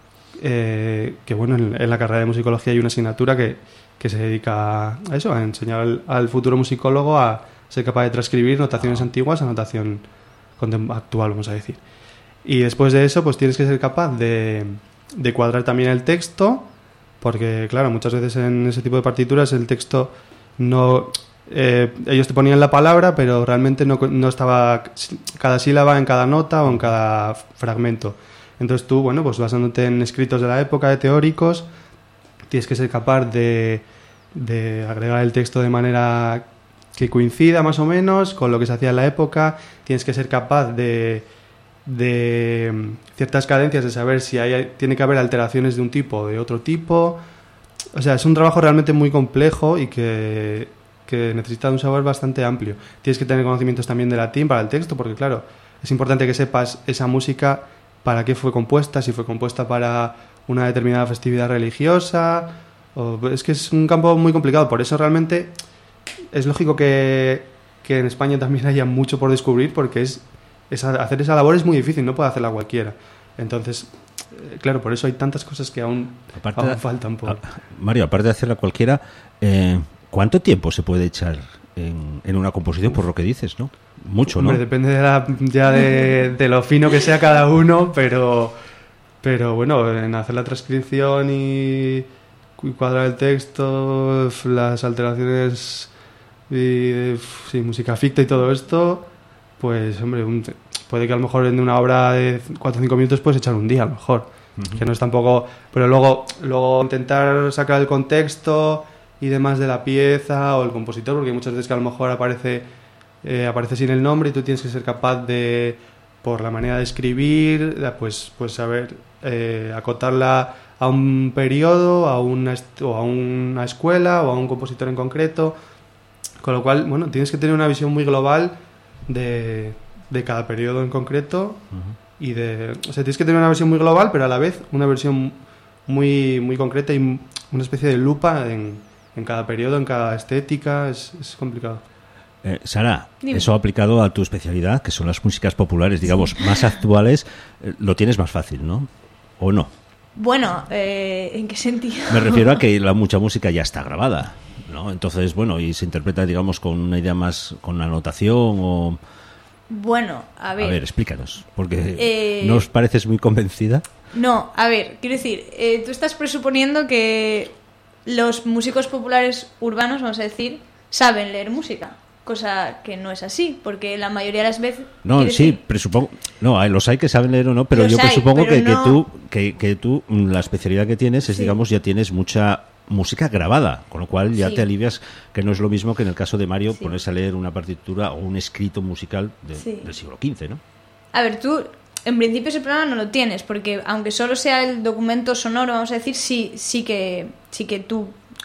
eh, que bueno, en, en la carrera de musicología hay una asignatura que, que se dedica a eso, a enseñar al, al futuro musicólogo a ser capaz de transcribir notaciones antiguas a notación actual, vamos a decir. Y después de eso, pues tienes que ser capaz de, de cuadrar también el texto, porque claro, muchas veces en ese tipo de partituras el texto no... Eh, ellos te ponían la palabra, pero realmente no, no estaba cada sílaba en cada nota o en cada fragmento. Entonces tú, bueno, pues basándote en escritos de la época, de teóricos, tienes que ser capaz de, de agregar el texto de manera que coincida más o menos con lo que se hacía en la época. Tienes que ser capaz de, de ciertas cadencias, de saber si hay, tiene que haber alteraciones de un tipo o de otro tipo. O sea, es un trabajo realmente muy complejo y que... que necesita un saber bastante amplio. Tienes que tener conocimientos también de latín para el texto, porque claro, es importante que sepas esa música para qué fue compuesta, si fue compuesta para una determinada festividad religiosa, o, es que es un campo muy complicado. Por eso realmente es lógico que, que en España también haya mucho por descubrir, porque es, es hacer esa labor es muy difícil, no puede hacerla cualquiera. Entonces, eh, claro, por eso hay tantas cosas que aún, aparte aún de, faltan por... A, Mario, aparte de hacerla cualquiera, eh, ¿cuánto tiempo se puede echar en, en una composición, por lo que dices, no? Mucho, ¿no? Hombre, depende de la, ya de, de lo fino que sea cada uno, pero, pero bueno, en hacer la transcripción y, y cuadrar el texto, las alteraciones y sí, música ficta y todo esto, pues hombre, un, puede que a lo mejor en una obra de cuatro o cinco minutos puedes echar un día, a lo mejor, uh-huh. Que no es tampoco... Pero luego, luego intentar sacar el contexto y demás de la pieza o el compositor, porque muchas veces que a lo mejor aparece eh, aparece sin el nombre y tú tienes que ser capaz de, por la manera de escribir, pues, pues saber eh, acotarla a un periodo, a una, o a una escuela o a un compositor en concreto, con lo cual, bueno, tienes que tener una visión muy global de, de cada periodo en concreto. Uh-huh. Y de, o sea, tienes que tener una visión muy global, pero a la vez una versión muy, muy concreta y una especie de lupa en en cada periodo, en cada estética, es, es complicado. Eh, Sara, Dime. Eso aplicado a tu especialidad, que son las músicas populares, digamos, sí. más actuales, eh, lo tienes más fácil, ¿no? ¿O no? Bueno, eh, ¿en qué sentido? Me refiero a que la mucha música ya está grabada, ¿no? Entonces, bueno, y se interpreta, digamos, con una idea más, con una notación o... Bueno, a ver... A ver, explícanos, porque eh... ¿no os pareces muy convencida? No, a ver, quiero decir, eh, tú estás presuponiendo que los músicos populares urbanos, vamos a decir, saben leer música, cosa que no es así, porque la mayoría de las veces... No, sí, decir, presupongo... No, hay, los hay que saben leer o no, pero yo hay, presupongo pero que, no... que, tú, que, que tú, la especialidad que tienes es, sí. digamos, ya tienes mucha música grabada, con lo cual ya sí. te alivias, que no es lo mismo que en el caso de Mario sí. ponerse a leer una partitura o un escrito musical de, sí. del siglo quince, ¿no? A ver, tú... En principio ese problema no lo tienes, porque aunque solo sea el documento sonoro, vamos a decir, sí, sí que sí que tú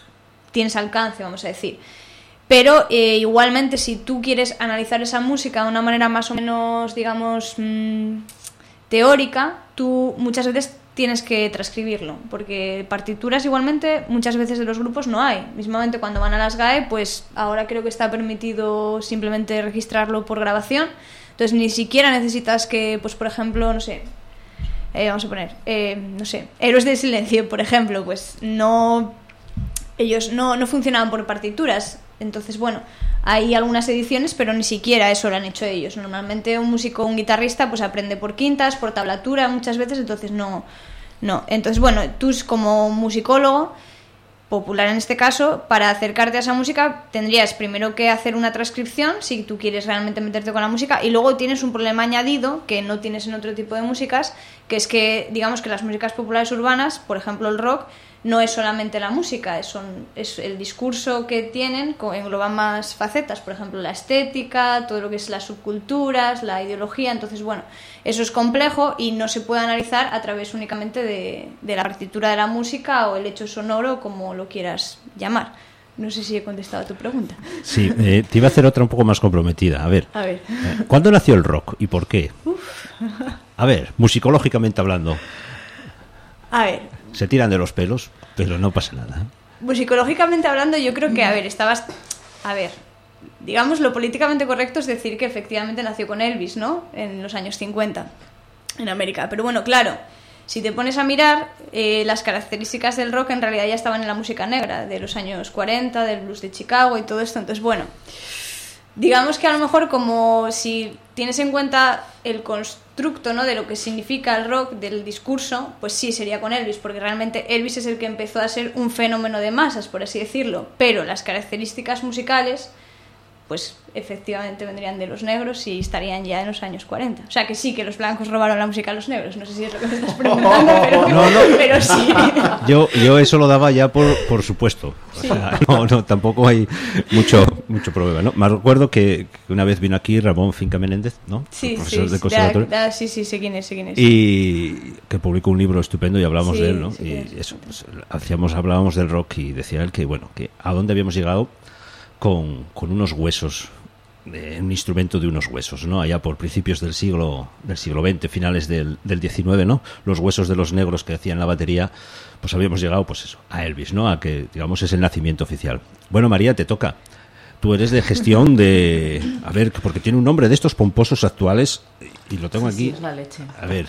tienes alcance, vamos a decir. Pero eh, igualmente, si tú quieres analizar esa música de una manera más o menos, digamos, mmm, teórica, tú muchas veces tienes que transcribirlo, porque partituras igualmente muchas veces de los grupos no hay. Mismamente cuando van a las G A E, pues ahora creo que está permitido simplemente registrarlo por grabación, entonces ni siquiera necesitas que, pues por ejemplo, no sé, eh, vamos a poner, eh, no sé, Héroes del Silencio, por ejemplo, pues no, ellos no, no funcionaban por partituras, entonces bueno, hay algunas ediciones, pero ni siquiera eso lo han hecho ellos. Normalmente un músico, un guitarrista, pues aprende por quintas, por tablatura muchas veces, entonces no, no. Entonces, bueno, tú como musicólogo, popular en este caso, para acercarte a esa música tendrías primero que hacer una transcripción, si tú quieres realmente meterte con la música, y luego tienes un problema añadido que no tienes en otro tipo de músicas, que es que, digamos que las músicas populares urbanas, por ejemplo el rock, no es solamente la música, es, son, es el discurso que tienen, engloba más facetas, por ejemplo la estética, todo lo que es las subculturas, la ideología, entonces bueno, eso es complejo y no se puede analizar a través únicamente de, de la partitura de la música o el hecho sonoro, como lo quieras llamar. No sé si he contestado a tu pregunta. Sí, eh, te iba a hacer otra un poco más comprometida. A ver, a ver. Eh, ¿cuándo nació el rock y por qué? Uf. A ver, musicológicamente hablando. A ver. Se tiran de los pelos, pero no pasa nada. Pues psicológicamente hablando, yo creo que, a ver, estabas... A ver, digamos, lo políticamente correcto es decir que efectivamente nació con Elvis, ¿no? En los años cincuenta, en América. Pero bueno, claro, si te pones a mirar, eh, las características del rock en realidad ya estaban en la música negra, de los años cuarenta, del blues de Chicago y todo esto. Entonces, bueno, digamos que a lo mejor como si tienes en cuenta el constructo, ¿no?, de lo que significa el rock, del discurso, pues sí, sería con Elvis, porque realmente Elvis es el que empezó a ser un fenómeno de masas, por así decirlo, pero las características musicales, pues efectivamente vendrían de los negros y estarían ya en los años cuarenta. O sea que sí, que los blancos robaron la música a los negros, no sé si es lo que me estás preguntando, pero, no, no. pero sí. Yo, yo eso lo daba ya por, por supuesto. O Sí. sea, no, no, tampoco hay mucho mucho problema, ¿no? Me recuerdo que, que una vez vino aquí Ramón Finca Menéndez, ¿no? Sí, profesor sí, de conservatorio, da, da, sí, sí, sé quién es, sé quién es. y que publicó un libro estupendo y hablamos Sí, de él, ¿no? sí, Y sí. eso, pues, hacíamos, hablábamos del rock y decía él que, bueno, que a dónde habíamos llegado con, con unos huesos, de, un instrumento de unos huesos, ¿no? Allá por principios del siglo del siglo veinte, finales del, del diecinueve, ¿no? Los huesos de los negros que hacían la batería, pues habíamos llegado, pues eso, a Elvis, ¿no? A que, digamos, es el nacimiento oficial. Bueno, María, te toca. Tú eres de gestión de... A ver, porque tiene un nombre de estos pomposos actuales y lo tengo Sí, aquí. sí, es la leche. A ver,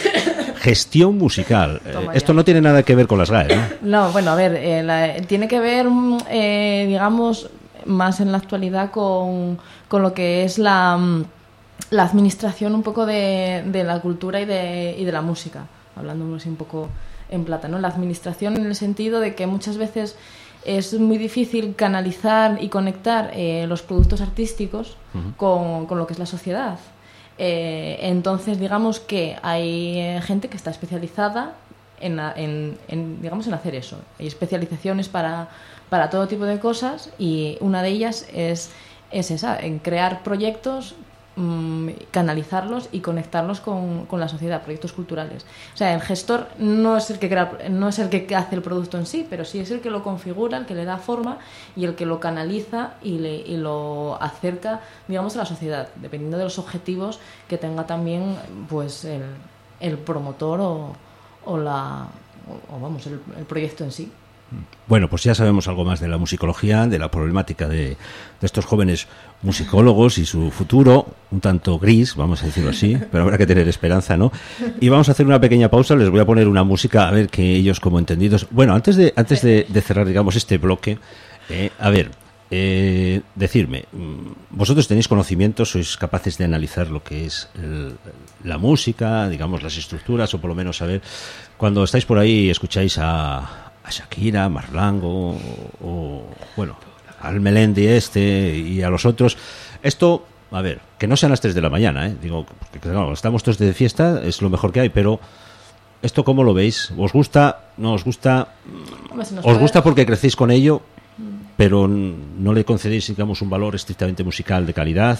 gestión musical. Eh, Toma esto ya. no tiene nada que ver con las G A E, ¿no? No, bueno, a ver, eh, la- tiene que ver, mm, eh, digamos, más en la actualidad con, con lo que es la, mm, la administración un poco de, de la cultura y de, y de la música, hablando así un poco en plata, ¿no? La administración en el sentido de que muchas veces es muy difícil canalizar y conectar eh, los productos artísticos Ujú. con, con lo que es la sociedad. Eh, entonces, digamos que hay eh, gente que está especializada en, a- en, en, digamos, en hacer eso. Hay especializaciones para, para todo tipo de cosas y una de ellas es, es esa, en crear proyectos, mm, canalizarlos y conectarlos con, con la sociedad, proyectos culturales. O sea, el gestor no es el que crea, no es el que hace el producto en sí, pero sí es el que lo configura, el que le da forma y el que lo canaliza y, le, y lo acerca, digamos, a la sociedad, dependiendo de los objetivos que tenga también, pues, el, el promotor o, o la o, o, vamos, el, el proyecto en sí. Bueno, pues ya sabemos algo más de la musicología, de la problemática de, de estos jóvenes musicólogos y su futuro, un tanto gris, vamos a decirlo así, pero habrá que tener esperanza, ¿no? Y vamos a hacer una pequeña pausa, les voy a poner una música, a ver que ellos como entendidos... Bueno, antes de antes de, de cerrar, digamos, este bloque, eh, a ver, eh, decirme, mm, vosotros tenéis conocimiento, sois capaces de analizar lo que es el- la música, digamos, las estructuras, o por lo menos saber, cuando estáis por ahí y escucháis a... a Shakira, Marlango o, o, bueno, al Melendi este y a los otros. Esto, a ver, que no sean las tres de la mañana, ¿eh? Digo, porque claro, estamos todos de fiesta, es lo mejor que hay, pero ¿esto cómo lo veis? ¿Os gusta? ¿No os gusta? Hombre, si nos ¿Os puede- gusta porque crecéis con ello, pero n- no le concedéis, digamos, un valor estrictamente musical de calidad?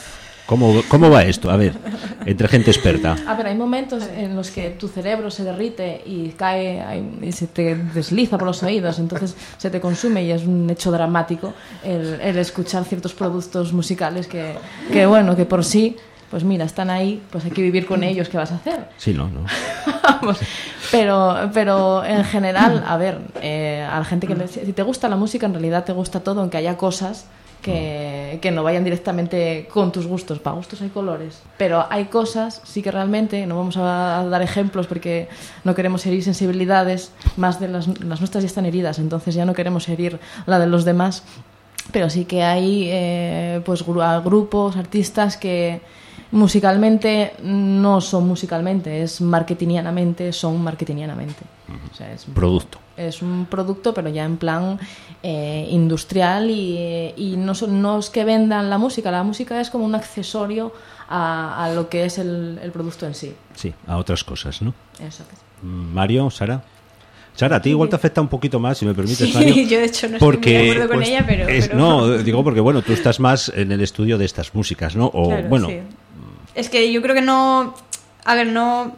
¿Cómo, ¿Cómo va esto? A ver, entre gente experta. A ver, hay momentos en los que tu cerebro se derrite y cae hay- y se te desliza por los oídos, entonces se te consume y es un hecho dramático el, el escuchar ciertos productos musicales que, que, bueno, que por sí, pues mira, están ahí, pues hay que vivir con ellos, ¿qué vas a hacer? Sí, no, no. Vamos, pero, pero en general, a ver, eh, a la gente que le, si te gusta la música, en realidad te gusta todo, aunque haya cosas que, que no vayan directamente con tus gustos. Para gustos hay colores, pero hay cosas, sí que realmente, no vamos a dar ejemplos porque no queremos herir sensibilidades, más de las, las nuestras ya están heridas, entonces ya no queremos herir la de los demás, pero sí que hay eh, pues gru- grupos, artistas que musicalmente no son musicalmente, es marketingianamente, son marketingianamente. O sea, es un Producto. Es un producto, pero ya en plan eh, industrial y, y no, son, no es que vendan la música, la música es como un accesorio a, a lo que es el, el producto en sí. Sí, a otras cosas, ¿no? Eso. Mario, Sara. Sara, a ti igual te afecta un poquito más, si me permites, Sí, Mario. yo de hecho no porque, estoy muy de acuerdo con pues, ella, pero... es- pero- No, digo porque, bueno, tú estás más en el estudio de estas músicas, ¿no? O, Claro, bueno, sí. Es que yo creo que no... A ver, no...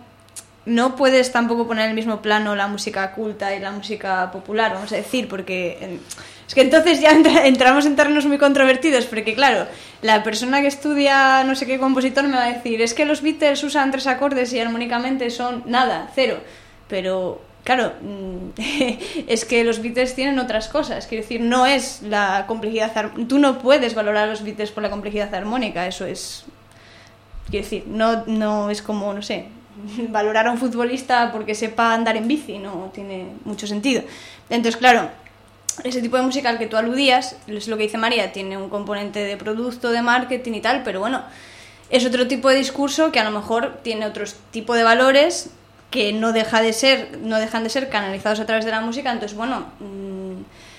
No puedes tampoco poner en el mismo plano la música culta y la música popular, vamos a decir, porque... eh, Es que entonces ya entra- entramos en terrenos muy controvertidos, porque claro, la persona que estudia no sé qué compositor me va a decir, es que los Beatles usan tres acordes y armónicamente son nada, cero. Pero... Claro, mm, es que los Beatles tienen otras cosas. Quiero decir, no es la complejidad... ar- Tú no puedes valorar a los Beatles por la complejidad armónica. Eso es... Quiero decir, no, no es como, no sé, valorar a un futbolista porque sepa andar en bici. No tiene mucho sentido. Entonces, claro, ese tipo de música al que tú aludías, es lo que dice María, tiene un componente de producto, de marketing y tal, pero bueno, es otro tipo de discurso que a lo mejor tiene otro tipo de valores que no deja de ser, no dejan de ser canalizados a través de la música. Entonces, bueno, mmm,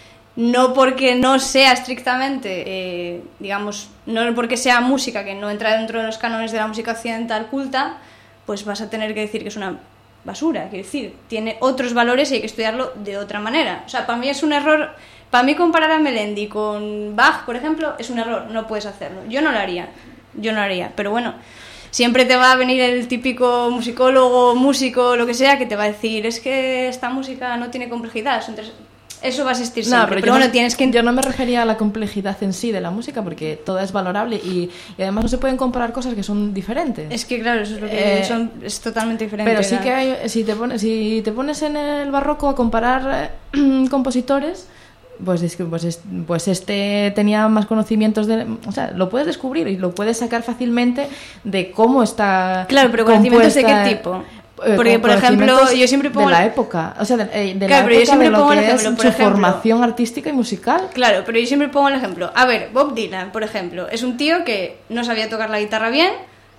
no porque no sea estrictamente, eh, digamos, no porque sea música que no entra dentro de los cánones de la música occidental culta, pues vas a tener que decir que es una basura. Quiero decir, tiene otros valores y hay que estudiarlo de otra manera. O sea, para mí es un error, para mí comparar a Melendi con Bach, por ejemplo, es un error, no puedes hacerlo. Yo no lo haría, yo no lo haría, pero bueno, siempre te va a venir el típico musicólogo, músico, lo que sea, que te va a decir, es que esta música no tiene complejidad, son tres... Eso va a existir siempre, No, pero, pero, yo bueno, no, tienes que... Yo no me refería a la complejidad en sí de la música, porque toda es valorable y, y además no se pueden comparar cosas que son diferentes. Es que claro, eso es lo que Eh, son, es totalmente diferente. Pero sí la- que hay, si te pones, si te pones en el barroco a comparar eh, compositores, pues es que pues, es- pues este tenía más conocimientos de, o sea, lo puedes descubrir y lo puedes sacar fácilmente de cómo está. Claro, pero conocimientos de qué compuesta, tipo. eh, Porque, con- por ejemplo, conocimientos yo siempre pongo de la el- época, o sea, de, eh, de Claro, la pero yo época siempre de lo pongo que el ejemplo, es por su ejemplo. formación artística y musical. Claro, pero yo siempre pongo el ejemplo. A ver, Bob Dylan, por ejemplo, es un tío que no sabía tocar la guitarra bien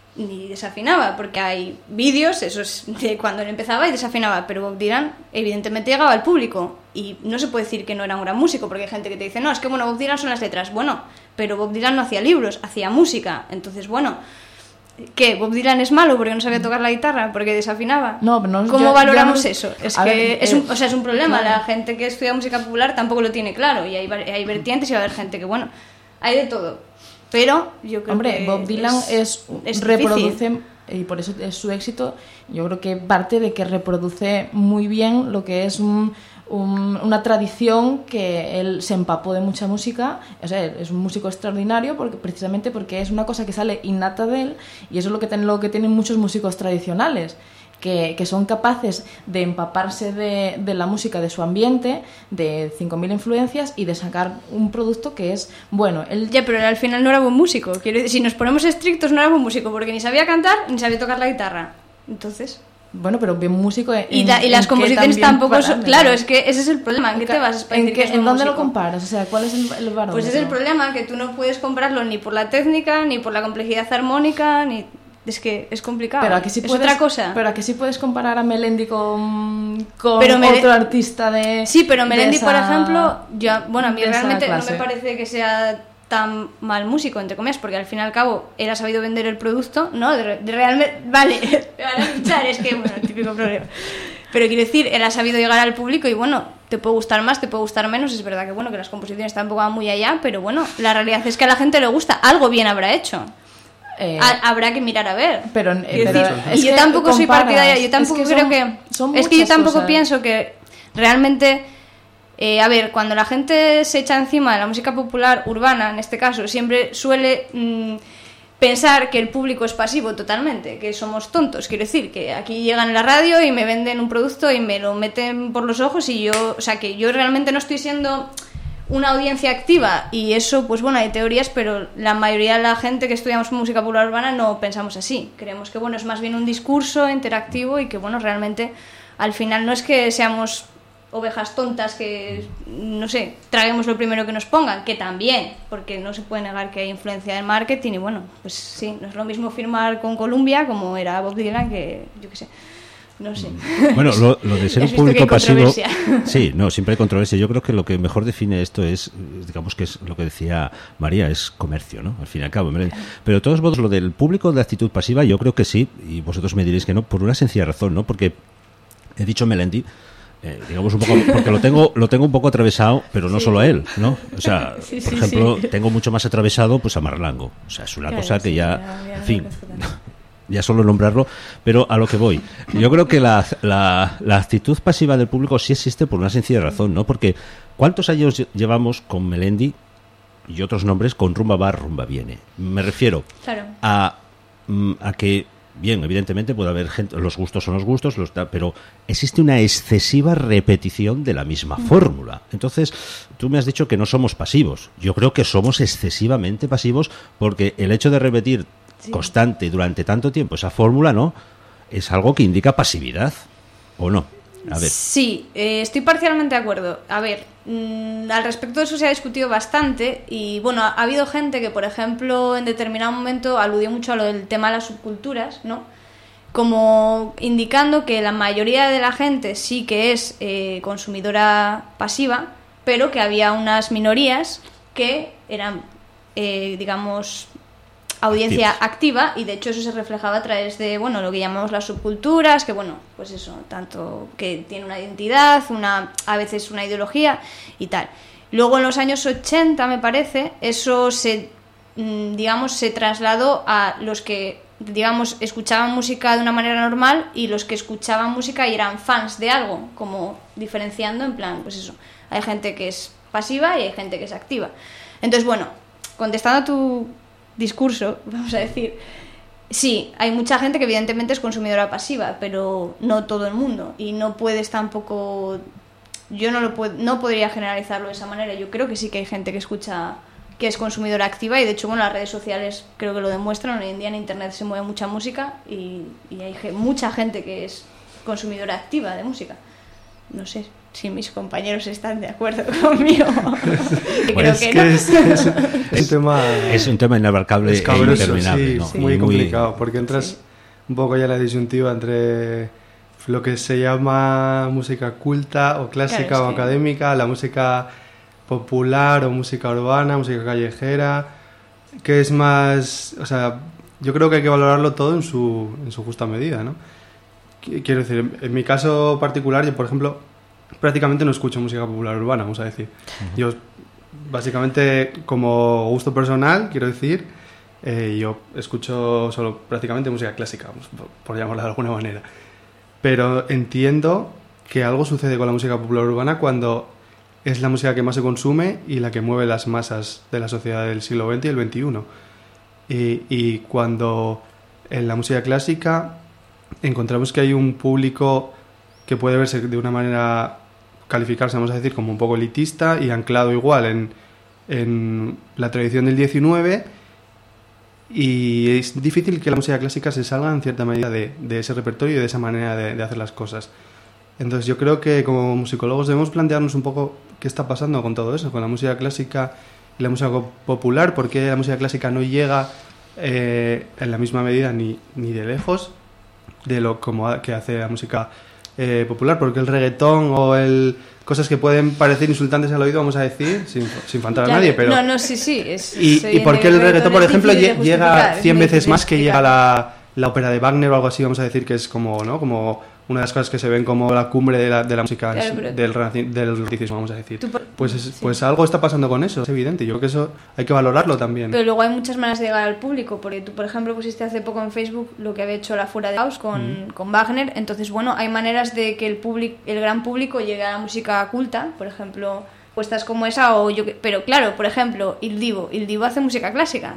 ni desafinaba, porque hay vídeos, eso es de cuando él empezaba y desafinaba, pero Bob Dylan evidentemente llegaba al público y no se puede decir que no era un gran músico, porque hay gente que te dice, no, es que bueno, Bob Dylan son las letras. Bueno, pero Bob Dylan no hacía libros, hacía música. Entonces, bueno, ¿qué? ¿Bob Dylan es malo porque no sabía tocar la guitarra? ¿Porque desafinaba? No, no, ¿Cómo yo- valoramos yo no- eso? Es a que ver, es eh, un, o sea, es un problema. claro. La gente que estudia música popular tampoco lo tiene claro y hay, var- hay vertientes y va a haber gente que, bueno, hay de todo. Pero yo creo Hombre, que Bob Dylan es, es reproduce, difícil. y por eso es su éxito, yo creo que parte de que reproduce muy bien lo que es un, un- una tradición que él se empapó de mucha música. O sea, es un músico extraordinario porque precisamente porque es una cosa que sale innata de él, y eso es lo que, ten- lo que tienen muchos músicos tradicionales. Que, que son capaces de empaparse de, de la música de su ambiente, de cinco mil influencias, y de sacar un producto que es bueno. Él Ya, pero al final no era buen músico. Quiero decir, si nos ponemos estrictos, no era buen músico porque ni sabía cantar ni sabía tocar la guitarra. Entonces... Bueno, pero bien músico en, Y, la- y en las qué composiciones también tampoco son... parámetros. Claro, es que ese es el problema. ¿En qué te vas a ¿En, decir qué- que es en buen dónde lo músico? comparas? O sea, ¿cuál es el, el barómetro? Pues ese es el problema, que tú no puedes compararlo ni por la técnica, ni por la complejidad armónica, ni... Es que es complicado. Pero aquí sí es puedes, otra cosa. Pero aquí sí puedes comparar a Melendi con, con Pero Mele- otro artista de... Sí, pero de Melendi, esa- por ejemplo, yo, bueno, a mí de esa realmente no clase. me parece que sea tan mal músico, entre comillas, porque al fin y al cabo él ha sabido vender el producto, ¿no? De, re- de realmente... Vale, me van a luchar, es que, bueno, el típico problema. Pero quiero decir, él ha sabido llegar al público y, bueno, te puede gustar más, te puede gustar menos. Es verdad que, bueno, que las composiciones tampoco van muy allá, pero, bueno, la realidad es que a la gente le gusta. Algo bien habrá hecho. Eh, ha, habrá que mirar a ver. Pero, eh, pero decir, y yo tampoco soy partidaria, yo tampoco es que creo son, que son es que yo tampoco cosas. pienso que realmente eh, a ver, cuando la gente se echa encima de la música popular urbana, en este caso, siempre suele mmm, pensar que el público es pasivo totalmente, que somos tontos, quiero decir, que aquí llegan a la radio y me venden un producto y me lo meten por los ojos y yo, o sea, que yo realmente no estoy siendo una audiencia activa, y eso, pues bueno, hay teorías, pero la mayoría de la gente que estudiamos música popular urbana no pensamos así. Creemos que, bueno, es más bien un discurso interactivo y que, bueno, realmente al final no es que seamos ovejas tontas que, no sé, traguemos lo primero que nos pongan, que también, porque no se puede negar que hay influencia del marketing y, bueno, pues sí, no es lo mismo firmar con Columbia como era Bob Dylan, que yo qué sé. No sé. Bueno, lo, lo de ser un ¿Has visto público que hay pasivo... controversia? Sí, no, siempre hay controversia. Yo creo que lo que mejor define esto es, digamos que es lo que decía María, es comercio, ¿no? Al fin y al cabo. Pero de todos modos, lo del público de actitud pasiva, yo creo que sí, y vosotros me diréis que no, por una sencilla razón, ¿no? Porque he dicho Melendi, eh, digamos un poco, porque lo tengo lo tengo un poco atravesado, pero no Sí. solo a él, ¿no? O sea, Sí, por sí, ejemplo, sí. tengo mucho más atravesado pues a Marlango. O sea, es una Claro, cosa que sí, ya, ya- ya en no fin... lo conozco tanto. Ya solo nombrarlo, pero a lo que voy. Yo creo que la, la, la actitud pasiva del público sí existe por una sencilla razón, ¿no? Porque ¿cuántos años lle- llevamos con Melendi y otros nombres con Rumba Va, Rumba Viene? Me refiero Claro. a, mm, a que, bien, evidentemente puede haber gente, los gustos son los gustos, los, ta- pero existe una excesiva repetición de la misma fórmula. Entonces, tú me has dicho que no somos pasivos. Yo creo que somos excesivamente pasivos porque el hecho de repetir Sí. constante durante tanto tiempo esa fórmula, ¿no? Es algo que indica pasividad, ¿o no? A ver. Sí, eh, estoy parcialmente de acuerdo. A ver, mmm, al respecto de eso se ha discutido bastante y, bueno, ha, ha habido gente que, por ejemplo, en determinado momento aludió mucho a lo del tema de las subculturas, ¿no? Como indicando que la mayoría de la gente sí que es eh, consumidora pasiva, pero que había unas minorías que eran, eh, digamos, audiencia Activas. activa, y de hecho eso se reflejaba a través de, bueno, lo que llamamos las subculturas, que, bueno, pues eso, tanto que tiene una identidad, una a veces una ideología y tal. Luego en los años ochenta, me parece, eso se, mm, digamos, se trasladó a los que, digamos, escuchaban música de una manera normal y los que escuchaban música y eran fans de algo, como diferenciando, en plan, pues eso, hay gente que es pasiva y hay gente que es activa. Entonces, bueno, contestando a tu discurso, vamos a decir, sí, hay mucha gente que evidentemente es consumidora pasiva, pero no todo el mundo, y no puedes tampoco, yo no lo puedo, no podría generalizarlo de esa manera. Yo creo que sí que hay gente que escucha, que es consumidora activa, y de hecho, bueno, las redes sociales creo que lo demuestran. Hoy en día en internet se mueve mucha música y, y hay ge- mucha gente que es consumidora activa de música. No sé si mis compañeros están de acuerdo conmigo. Que creo Es que que no. es, es- es un tema Es un tema inabarcable e escabroso, interminable, sí, ¿no? sí, muy Y complicado, porque entras Sí. un poco ya en la disyuntiva entre lo que se llama música culta o clásica Claro, o es que- académica, la música popular o música urbana, música callejera, que es más, o sea, yo creo que hay que valorarlo todo en su, en su justa medida, ¿no? Qu- Quiero decir, en, en mi caso particular, yo por ejemplo, prácticamente no escucho música popular urbana, vamos a decir. Yo, básicamente, como gusto personal, quiero decir, eh, yo escucho solo prácticamente música clásica, pues, por, por llamarla de alguna manera. Pero entiendo que algo sucede con la música popular urbana cuando es la música que más se consume y la que mueve las masas de la sociedad del siglo veinte y el veintiuno. Y, y cuando en la música clásica encontramos que hay un público que puede verse de una manera, calificarse, vamos a decir, como un poco elitista y anclado igual en, en la tradición del diecinueve, y es difícil que la música clásica se salga en cierta medida de, de ese repertorio y de esa manera de, de hacer las cosas. Entonces yo creo que como musicólogos debemos plantearnos un poco qué está pasando con todo eso, con la música clásica y la música popular, por qué la música clásica no llega eh, en la misma medida ni, ni de lejos de lo como ha- que hace la música eh, popular, porque el reggaetón o el cosas que pueden parecer insultantes al oído, vamos a decir, sin, sin faltar a Claro, nadie, pero... No, no, sí, sí. Es, Y, es y por qué el reggaetón, por es ejemplo, difícil de lle- llega justificar, es cien muy veces difícil más que de llega explicar. la, la ópera de Wagner o algo así, vamos a decir, que es como, ¿no? Como una de las cosas que se ven como la cumbre de la, de la música Claro, es- pero- del, renaci- del romanticismo, vamos a decir. Tú por- Pues, es- sí. pues algo está pasando con eso, es evidente. Yo creo que eso hay que valorarlo también. Pero luego hay muchas maneras de llegar al público, porque tú, por ejemplo, pusiste hace poco en Facebook lo que había hecho la Fuera de House con, con Wagner. Entonces, bueno, hay maneras de que el público, el gran público llegue a la música culta, por ejemplo, puestas como esa o yo que- pero claro, por ejemplo, Il Divo, Il Divo hace música clásica.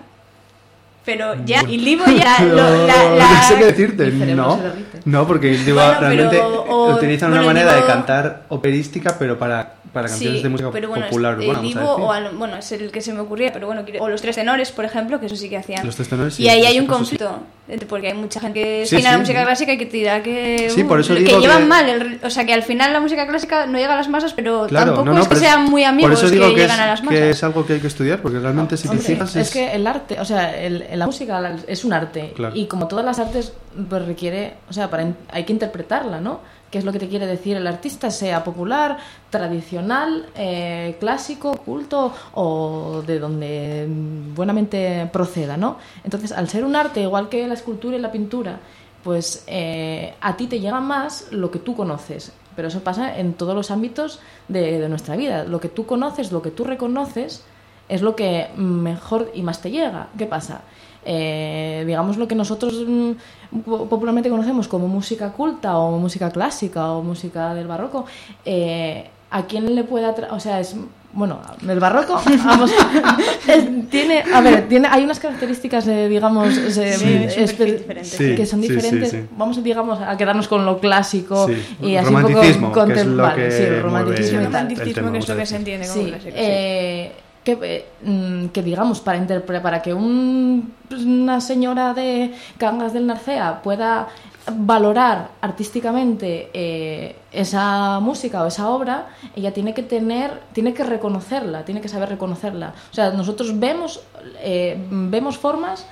Pero ya, Il Divo ya lo- No, la, la- no sé qué decirte, Mi cerebro no. se derrite. No, porque digo, Bueno, pero- realmente o- utiliza una bueno, manera digo- de cantar operística, pero para, para canciones Sí, de música pero bueno, popular es- urbana, el vamos a Divo decir. o al- bueno, es el que se me ocurría, pero bueno, quiero- o los tres tenores, por ejemplo, que eso sí que hacían. Los tres tenores, sí, y ahí en hay ese un caso sí. conflicto, entre- porque hay mucha gente que Sí, afina la sí. música clásica y que te dirá que Sí, uh, por eso que digo llevan que- mal, el- o sea, que al final la música clásica no llega a las masas, pero Claro, tampoco no, no, es que por sean muy amigos Por eso digo que, que, llegan es, a las masas. que es algo que hay que estudiar, porque realmente si te Hombre, fijas es que el arte, o sea, el, la música la- es un arte Claro. y como todas las artes pues requiere, o sea, para in- hay que interpretarla, ¿no? ¿Qué es lo que te quiere decir el artista? Sea popular, tradicional, eh, clásico, culto o de donde mm, buenamente proceda, ¿no? Entonces, al ser un arte igual que la escultura y la pintura, pues eh, a ti te llega más lo que tú conoces. Pero eso pasa en todos los ámbitos de, de nuestra vida. Lo que tú conoces, lo que tú reconoces, es lo que mejor y más te llega. ¿Qué pasa? Eh, digamos lo que nosotros mm, po- popularmente conocemos como música culta o música clásica o música del barroco, eh, ¿a quién le puede atraer? O sea, es bueno, del barroco, vamos, es- tiene, a ver, tiene, hay unas características, de, digamos, de- Sí, espe- es un perfil diferente. Sí, que son sí, sí, diferentes. sí. Vamos, digamos, a quedarnos con lo clásico Sí. y así un Romanticismo, poco que es lo contem- que vale, sí, el mueve romanticismo el y tal. romanticismo, tema, que es lo vamos a que se decir. entiende como Sí, clásico, sí. eh, que, eh, mm, que digamos, para, interpre- para que un- una señora de Cangas del Narcea pueda valorar artísticamente eh, esa música o esa obra, ella tiene que tener, tiene que reconocerla, tiene que saber reconocerla. O sea, nosotros vemos, eh, vemos formas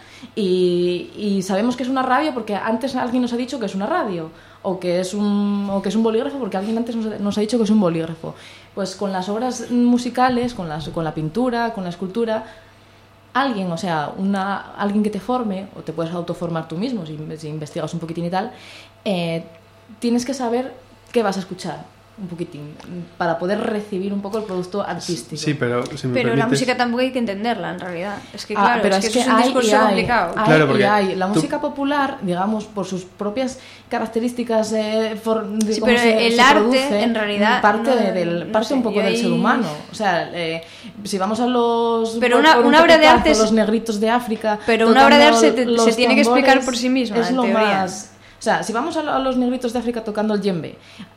y, y sabemos que es una radio porque antes alguien nos ha dicho que es una radio, o que es un, o que es un bolígrafo porque alguien antes nos, nos ha dicho que es un bolígrafo. Pues con las obras musicales, con, las, con la pintura, con la escultura, alguien, o sea, una, alguien que te forme, o te puedes autoformar tú mismo si, si investigas un poquitín y tal, eh, tienes que saber qué vas a escuchar un poquitín para poder recibir un poco el producto artístico. Sí, pero si me Pero la permites- música tampoco hay que entenderla, en realidad. Es que Ah, claro, pero es que, eso es un hay discurso y hay, complicado. hay Claro, y porque hay. La tú- música popular, digamos, por sus propias características eh, for- de Sí, cómo pero se, el se arte, produce, en realidad, parte, no- de- del, no parte sé, un poco yo del ahí- ser humano. O sea, eh, si vamos a los... Pero por- una- por un una obra de toquetazo, arte es- los negritos de África... Pero una obra de tocando arte se te- los se tiene que explicar tambores, por sí misma, Es en lo teoría. más... O sea, si vamos a, lo- a los negritos de África tocando el djembe,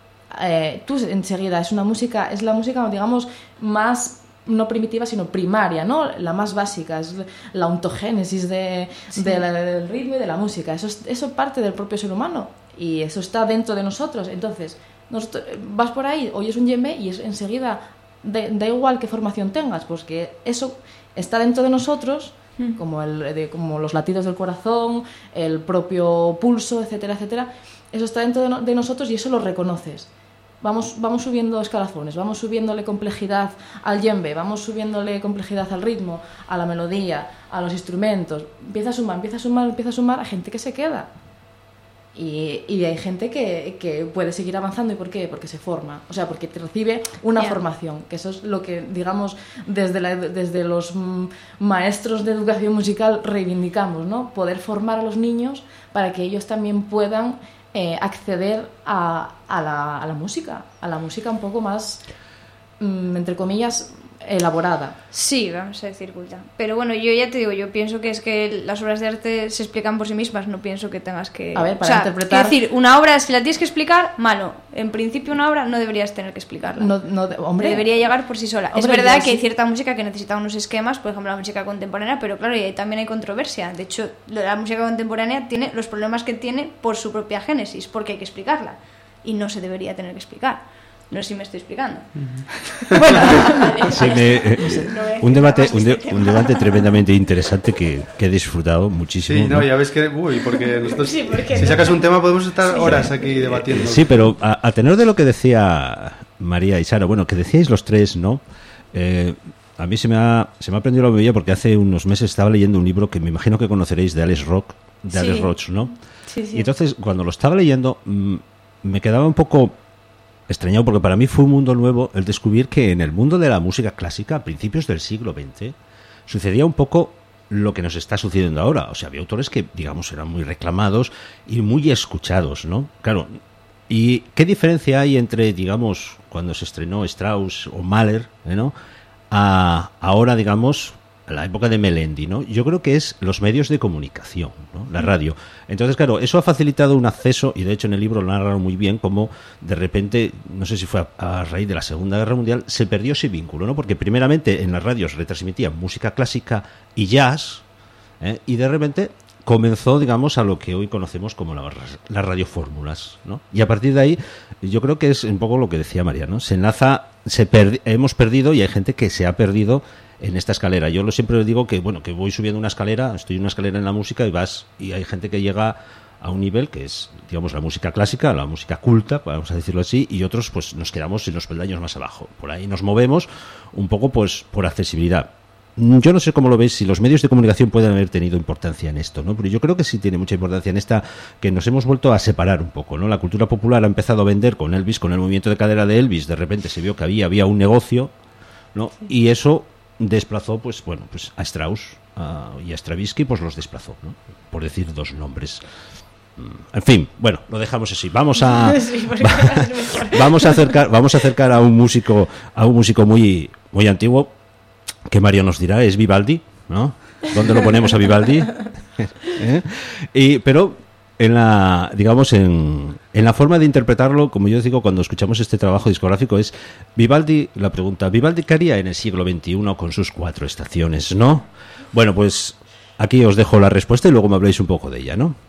eh, tú enseguida es una música, es la música, digamos, más no primitiva, sino primaria, ¿no? La más básica, es la ontogénesis de, de la- del ritmo y de la música. Eso, es- eso parte del propio ser humano y eso está dentro de nosotros. Entonces, nosotros- vas por ahí, oyes un djembe y es enseguida, da, da igual qué formación tengas, pues que eso está dentro de nosotros, como, el, de- como los latidos del corazón, el propio pulso, etcétera, etcétera. Eso está dentro de, no- de nosotros y eso lo reconoces. Vamos, vamos subiendo escalafones, vamos subiéndole complejidad al djembe, vamos subiéndole complejidad al ritmo, a la melodía, a los instrumentos. Empieza a sumar, empieza a sumar, empieza a sumar, a gente que se queda. Y, y hay gente que, que puede seguir avanzando. ¿Y por qué? Porque se forma, o sea, porque te recibe una Ya. formación, que eso es lo que, digamos, desde, la- desde los mm, maestros de educación musical reivindicamos, ¿no? Poder formar a los niños para que ellos también puedan eh, acceder a, a, la, a la música, a la música un poco más, mm, entre comillas, elaborada. Sí, vamos a decir culta. Pero bueno, yo ya te digo, yo pienso que es que las obras de arte se explican por sí mismas, no pienso que tengas que... A ver, para o sea, interpretar- quiero decir, una obra, si la tienes que explicar, malo. En principio una obra no deberías tener que explicarla. No, no, hombre, Debería llegar por sí sola. es Hombre, verdad ya que hay sí. cierta música que necesita unos esquemas, por ejemplo la música contemporánea, pero claro, y ahí también hay controversia. De hecho, la música contemporánea tiene los problemas que tiene por su propia génesis, porque hay que explicarla. Y no se debería tener que explicar. No sé si me estoy explicando. Bueno, vale. Sí, me- eh, No voy a un decir debate más de un, de- este tema. un debate tremendamente interesante que, que he disfrutado muchísimo. Sí, no, ¿no? ya ves que... Uy, porque nosotros... Sí, porque si no. sacas un tema podemos estar horas aquí debatiendo. Sí, pero a, a tenor de lo que decía María y Sara, bueno, que decíais los tres, ¿no? Eh, a mí se me ha se me ha prendido la bebida porque hace unos meses estaba leyendo un libro que me imagino que conoceréis de Alex Rock, de Sí. Alex Roach, ¿no? Sí, sí. Y entonces, cuando lo estaba leyendo, mm, me quedaba un poco extrañado porque para mí fue un mundo nuevo el descubrir que en el mundo de la música clásica a principios del siglo veinte sucedía un poco lo que nos está sucediendo ahora. O sea, había autores que, digamos, eran muy reclamados y muy escuchados, ¿no? Claro, ¿y qué diferencia hay entre, digamos, cuando se estrenó Strauss o Mahler, ¿no? A ahora, digamos, a la época de Melendi, ¿no? Yo creo que es los medios de comunicación, ¿no? La radio. Entonces, claro, eso ha facilitado un acceso, y de hecho en el libro lo narraron muy bien, como de repente, no sé si fue a, a raíz de la Segunda Guerra Mundial, se perdió ese vínculo, ¿no? Porque primeramente en las radios retransmitían música clásica y jazz, ¿eh? Y de repente comenzó, digamos, a lo que hoy conocemos como la, las radiofórmulas, ¿no? Y a partir de ahí, yo creo que es un poco lo que decía María, ¿no? Se enlaza, se perdi- hemos perdido, y hay gente que se ha perdido en esta escalera. Yo lo siempre digo que, bueno, que voy subiendo una escalera, estoy en una escalera en la música y vas, y hay gente que llega a un nivel que es, digamos, la música clásica, la música culta, vamos a decirlo así, y otros pues nos quedamos en los peldaños más abajo. Por ahí nos movemos un poco pues por accesibilidad. Yo no sé cómo lo veis, si los medios de comunicación pueden haber tenido importancia en esto, ¿no? Pero yo creo que sí tiene mucha importancia en esta, que nos hemos vuelto a separar un poco, ¿no? La cultura popular ha empezado a vender con Elvis, con el movimiento de cadera de Elvis, de repente se vio que había, había un negocio, ¿no? Sí. Y eso desplazó, pues bueno, pues a Strauss a, y a Stravinsky, pues los desplazó, ¿no? Por decir dos nombres. En fin, bueno, lo dejamos así. Vamos a sí, vamos a acercar, vamos a acercar a un músico, a un músico muy muy antiguo, que Mario nos dirá, es Vivaldi, ¿no? ¿Dónde lo ponemos a Vivaldi? ¿Eh? Y pero en la, digamos, en, en la forma de interpretarlo, como yo digo, cuando escuchamos este trabajo discográfico, es Vivaldi, la pregunta, ¿Vivaldi qué haría en el siglo veintiuno con sus cuatro estaciones, no? Bueno, pues aquí os dejo la respuesta y luego me habléis un poco de ella, ¿no?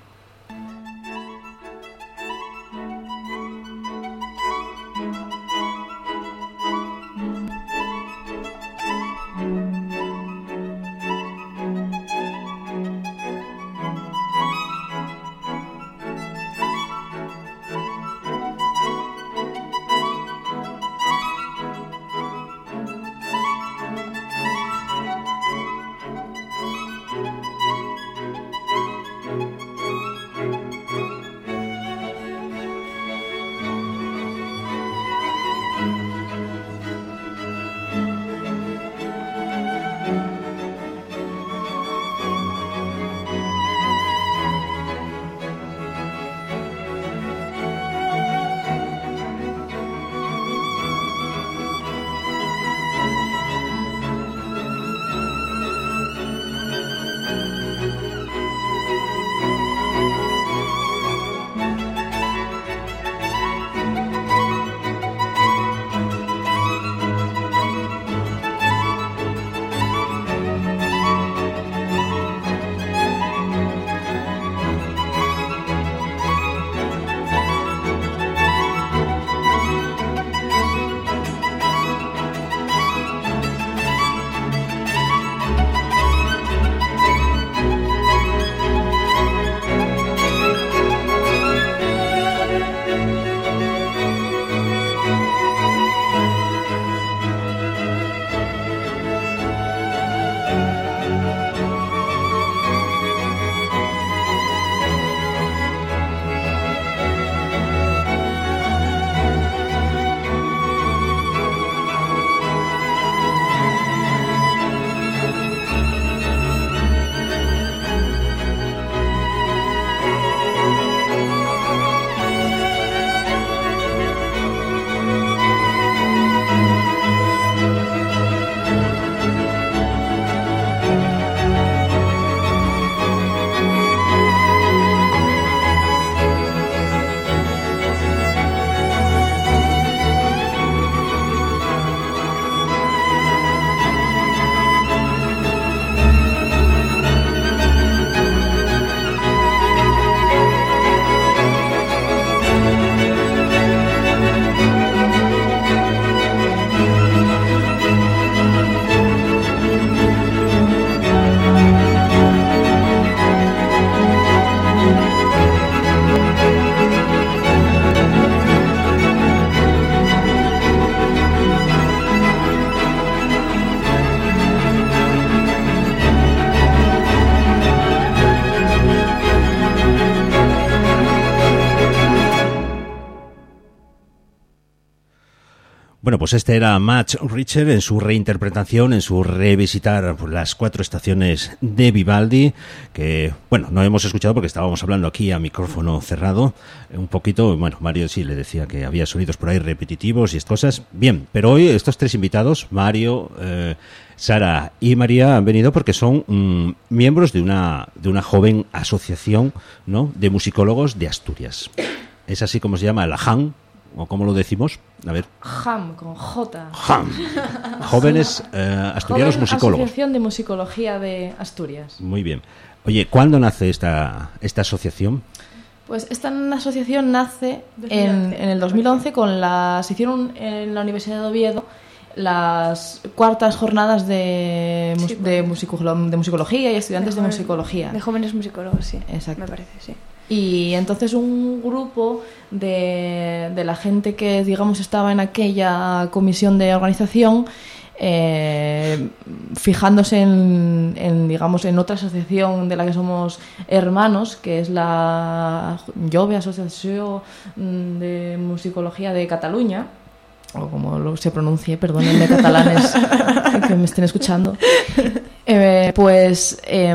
Bueno, pues este era Max Richter en su reinterpretación, en su revisitar las cuatro estaciones de Vivaldi, que, bueno, no hemos escuchado porque estábamos hablando aquí a micrófono cerrado, un poquito, bueno, Mario sí le decía que había sonidos por ahí repetitivos y estas cosas. Bien, pero hoy estos tres invitados, Mario, eh, Sara y María, han venido porque son mm, miembros de una, de una joven asociación, ¿no?, de musicólogos de Asturias. Es así como se llama, la J A M, o cómo lo decimos, a ver. J A M, con J. J A M. Jóvenes eh, asturianos Joven musicólogos. Asociación de Musicología de Asturias. Muy bien. Oye, ¿cuándo nace esta, esta asociación? Pues esta asociación nace en, en el dos mil once con las... Se hicieron en la Universidad de Oviedo las cuartas jornadas de, Sí, de, musicolo- de musicología y estudiantes de, de musicología. De jóvenes musicólogos, sí. Exacto. Me parece, sí. Y entonces un grupo de, de la gente que, digamos, estaba en aquella comisión de organización, eh, fijándose en, en, digamos, en otra asociación de la que somos hermanos, que es la Jove Asociación de Musicología de Cataluña, o como lo se pronuncie, perdónenme catalanes que me estén escuchando, eh, pues... Eh,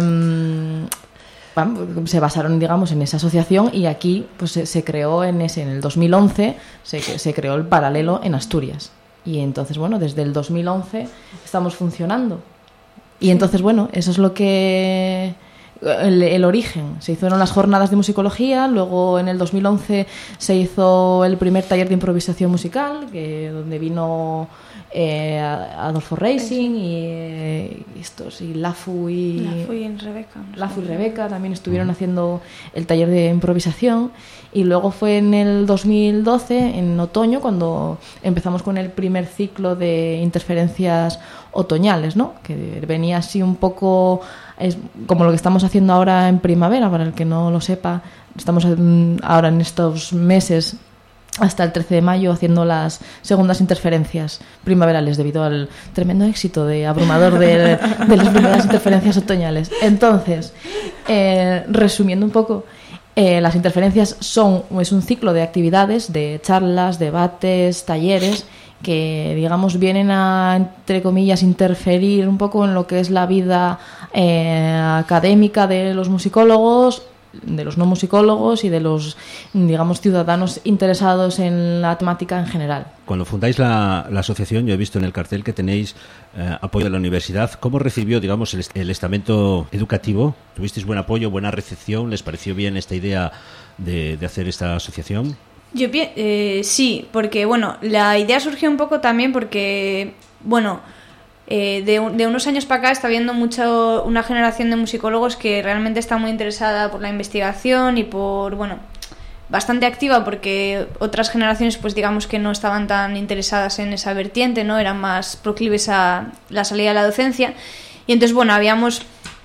se basaron, digamos, en esa asociación y aquí pues se, se creó en ese en el dos mil once se, se creó el paralelo en Asturias y entonces, bueno, desde el dos mil once estamos funcionando y entonces, bueno, eso es lo que el, el origen. Se hicieron las jornadas de musicología, luego en el dos mil once se hizo el primer taller de improvisación musical, que donde vino eh, Adolfo Racing y, eh, y estos y Lafu y Lafu y Rebeca. No sé. Lafu y Rebeca también estuvieron haciendo el taller de improvisación y luego fue en el dos mil doce, en otoño, cuando empezamos con el primer ciclo de interferencias otoñales, ¿no? Que venía así un poco... Es como lo que estamos haciendo ahora en primavera, para el que no lo sepa. Estamos en, ahora en estos meses hasta el trece de mayo haciendo las segundas interferencias primaverales debido al tremendo éxito de abrumador de, de las primeras interferencias otoñales. Entonces, eh, resumiendo un poco, eh, las interferencias son es un ciclo de actividades, de charlas, debates, talleres, que, digamos, vienen a, entre comillas, interferir un poco en lo que es la vida eh, académica de los musicólogos, de los no musicólogos y de los, digamos, ciudadanos interesados en la temática en general. Cuando fundáis la, la asociación, yo he visto en el cartel que tenéis eh, apoyo de la universidad. ¿Cómo recibió, digamos, el, el estamento educativo? ¿Tuvisteis buen apoyo, buena recepción? ¿Les pareció bien esta idea de, de hacer esta asociación? Yo pi- eh, sí, porque bueno, la idea surgió un poco también porque, bueno, eh, de, un, de unos años para acá está habiendo mucho una generación de musicólogos que realmente está muy interesada por la investigación y por, bueno, bastante activa, porque otras generaciones, pues digamos que no estaban tan interesadas en esa vertiente, ¿no? Eran más proclives a la salida de la docencia. Y entonces, bueno, habíamos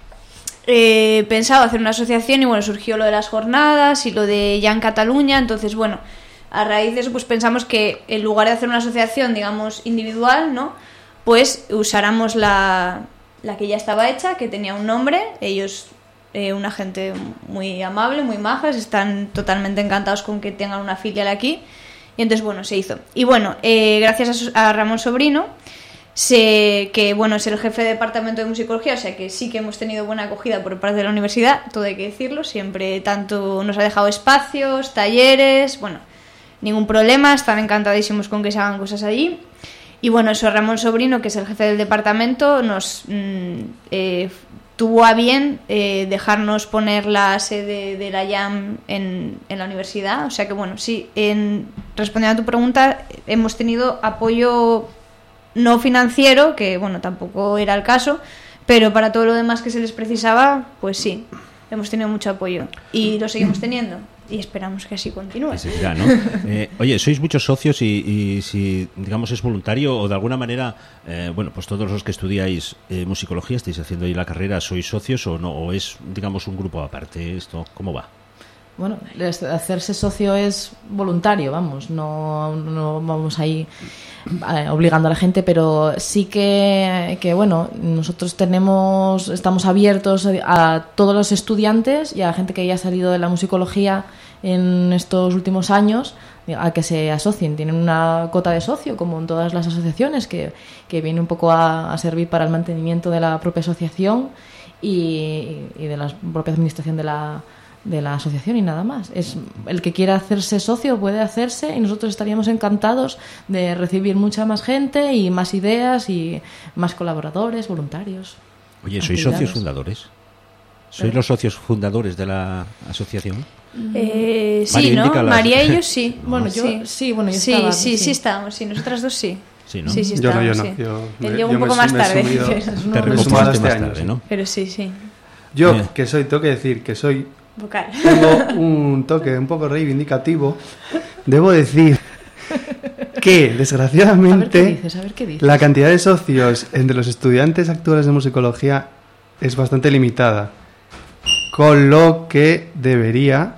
eh, pensado hacer una asociación y bueno, surgió lo de las jornadas y lo de Ya en Cataluña. Entonces, bueno, a raíz de eso, pues pensamos que en lugar de hacer una asociación, digamos, individual, ¿no? Pues usáramos la, la que ya estaba hecha, que tenía un nombre. Ellos, eh, una gente muy amable, muy majas, están totalmente encantados con que tengan una filial aquí. Y entonces, bueno, se hizo. Y bueno, eh, gracias a, a Ramón Sobrino, sé que, bueno, es el jefe de departamento de musicología, o sea que sí que hemos tenido buena acogida por parte de la universidad, todo hay que decirlo. Siempre tanto nos ha dejado espacios, talleres, bueno, ningún problema, están encantadísimos con que se hagan cosas allí. Y bueno, eso, Ramón Sobrino, que es el jefe del departamento, nos mmm, eh, tuvo a bien eh, dejarnos poner la sede de la Jam en, en la universidad. O sea que bueno, sí, en, respondiendo a tu pregunta, hemos tenido apoyo no financiero, que bueno, tampoco era el caso, pero para todo lo demás que se les precisaba, pues sí, hemos tenido mucho apoyo y lo seguimos teniendo. Y esperamos que así continúe. Sí, ya, ¿no? eh, oye, sois muchos socios y, y si, digamos, es voluntario o de alguna manera, eh, bueno, pues todos los que estudiáis eh, musicología, estáis haciendo ahí la carrera, ¿sois socios o no? ¿O es, digamos, un grupo aparte? ¿Esto cómo va? Bueno, hacerse socio es voluntario, vamos, no, no vamos ahí eh, obligando a la gente, pero sí que, que, bueno, nosotros tenemos, estamos abiertos a, a todos los estudiantes y a la gente que haya salido de la musicología en estos últimos años a que se asocien. Tienen una cota de socio, como en todas las asociaciones, que, que viene un poco a, a servir para el mantenimiento de la propia asociación y, y de la propia administración de la, de la asociación y nada más. Es el que quiera hacerse socio puede hacerse y nosotros estaríamos encantados de recibir mucha más gente y más ideas y más colaboradores, voluntarios. Oye, ¿sois socios fundadores? ¿Sois los socios fundadores de la asociación? Eh, sí, María, ¿no? indica las- María y yo sí. Bueno, yo sí, sí, bueno, yo sí, estaba, sí, sí, sí. estábamos, sí, nosotras dos sí. Sí, ¿no? Sí, sí, Yo no, yo estábamos, no. sí. Yo, Él me- llegó yo un poco me- más me he tarde. sumido- Es una- Te me he sumado reincorporaste este más año, tarde, sí. ¿no? Pero sí, sí. Yo, Bien. que soy, tengo que decir que soy, Vocal. tengo un toque un poco reivindicativo, debo decir que, A ver qué desgraciadamente, dices, a ver qué dices. la cantidad de socios entre los estudiantes actuales de musicología es bastante limitada, con lo que debería,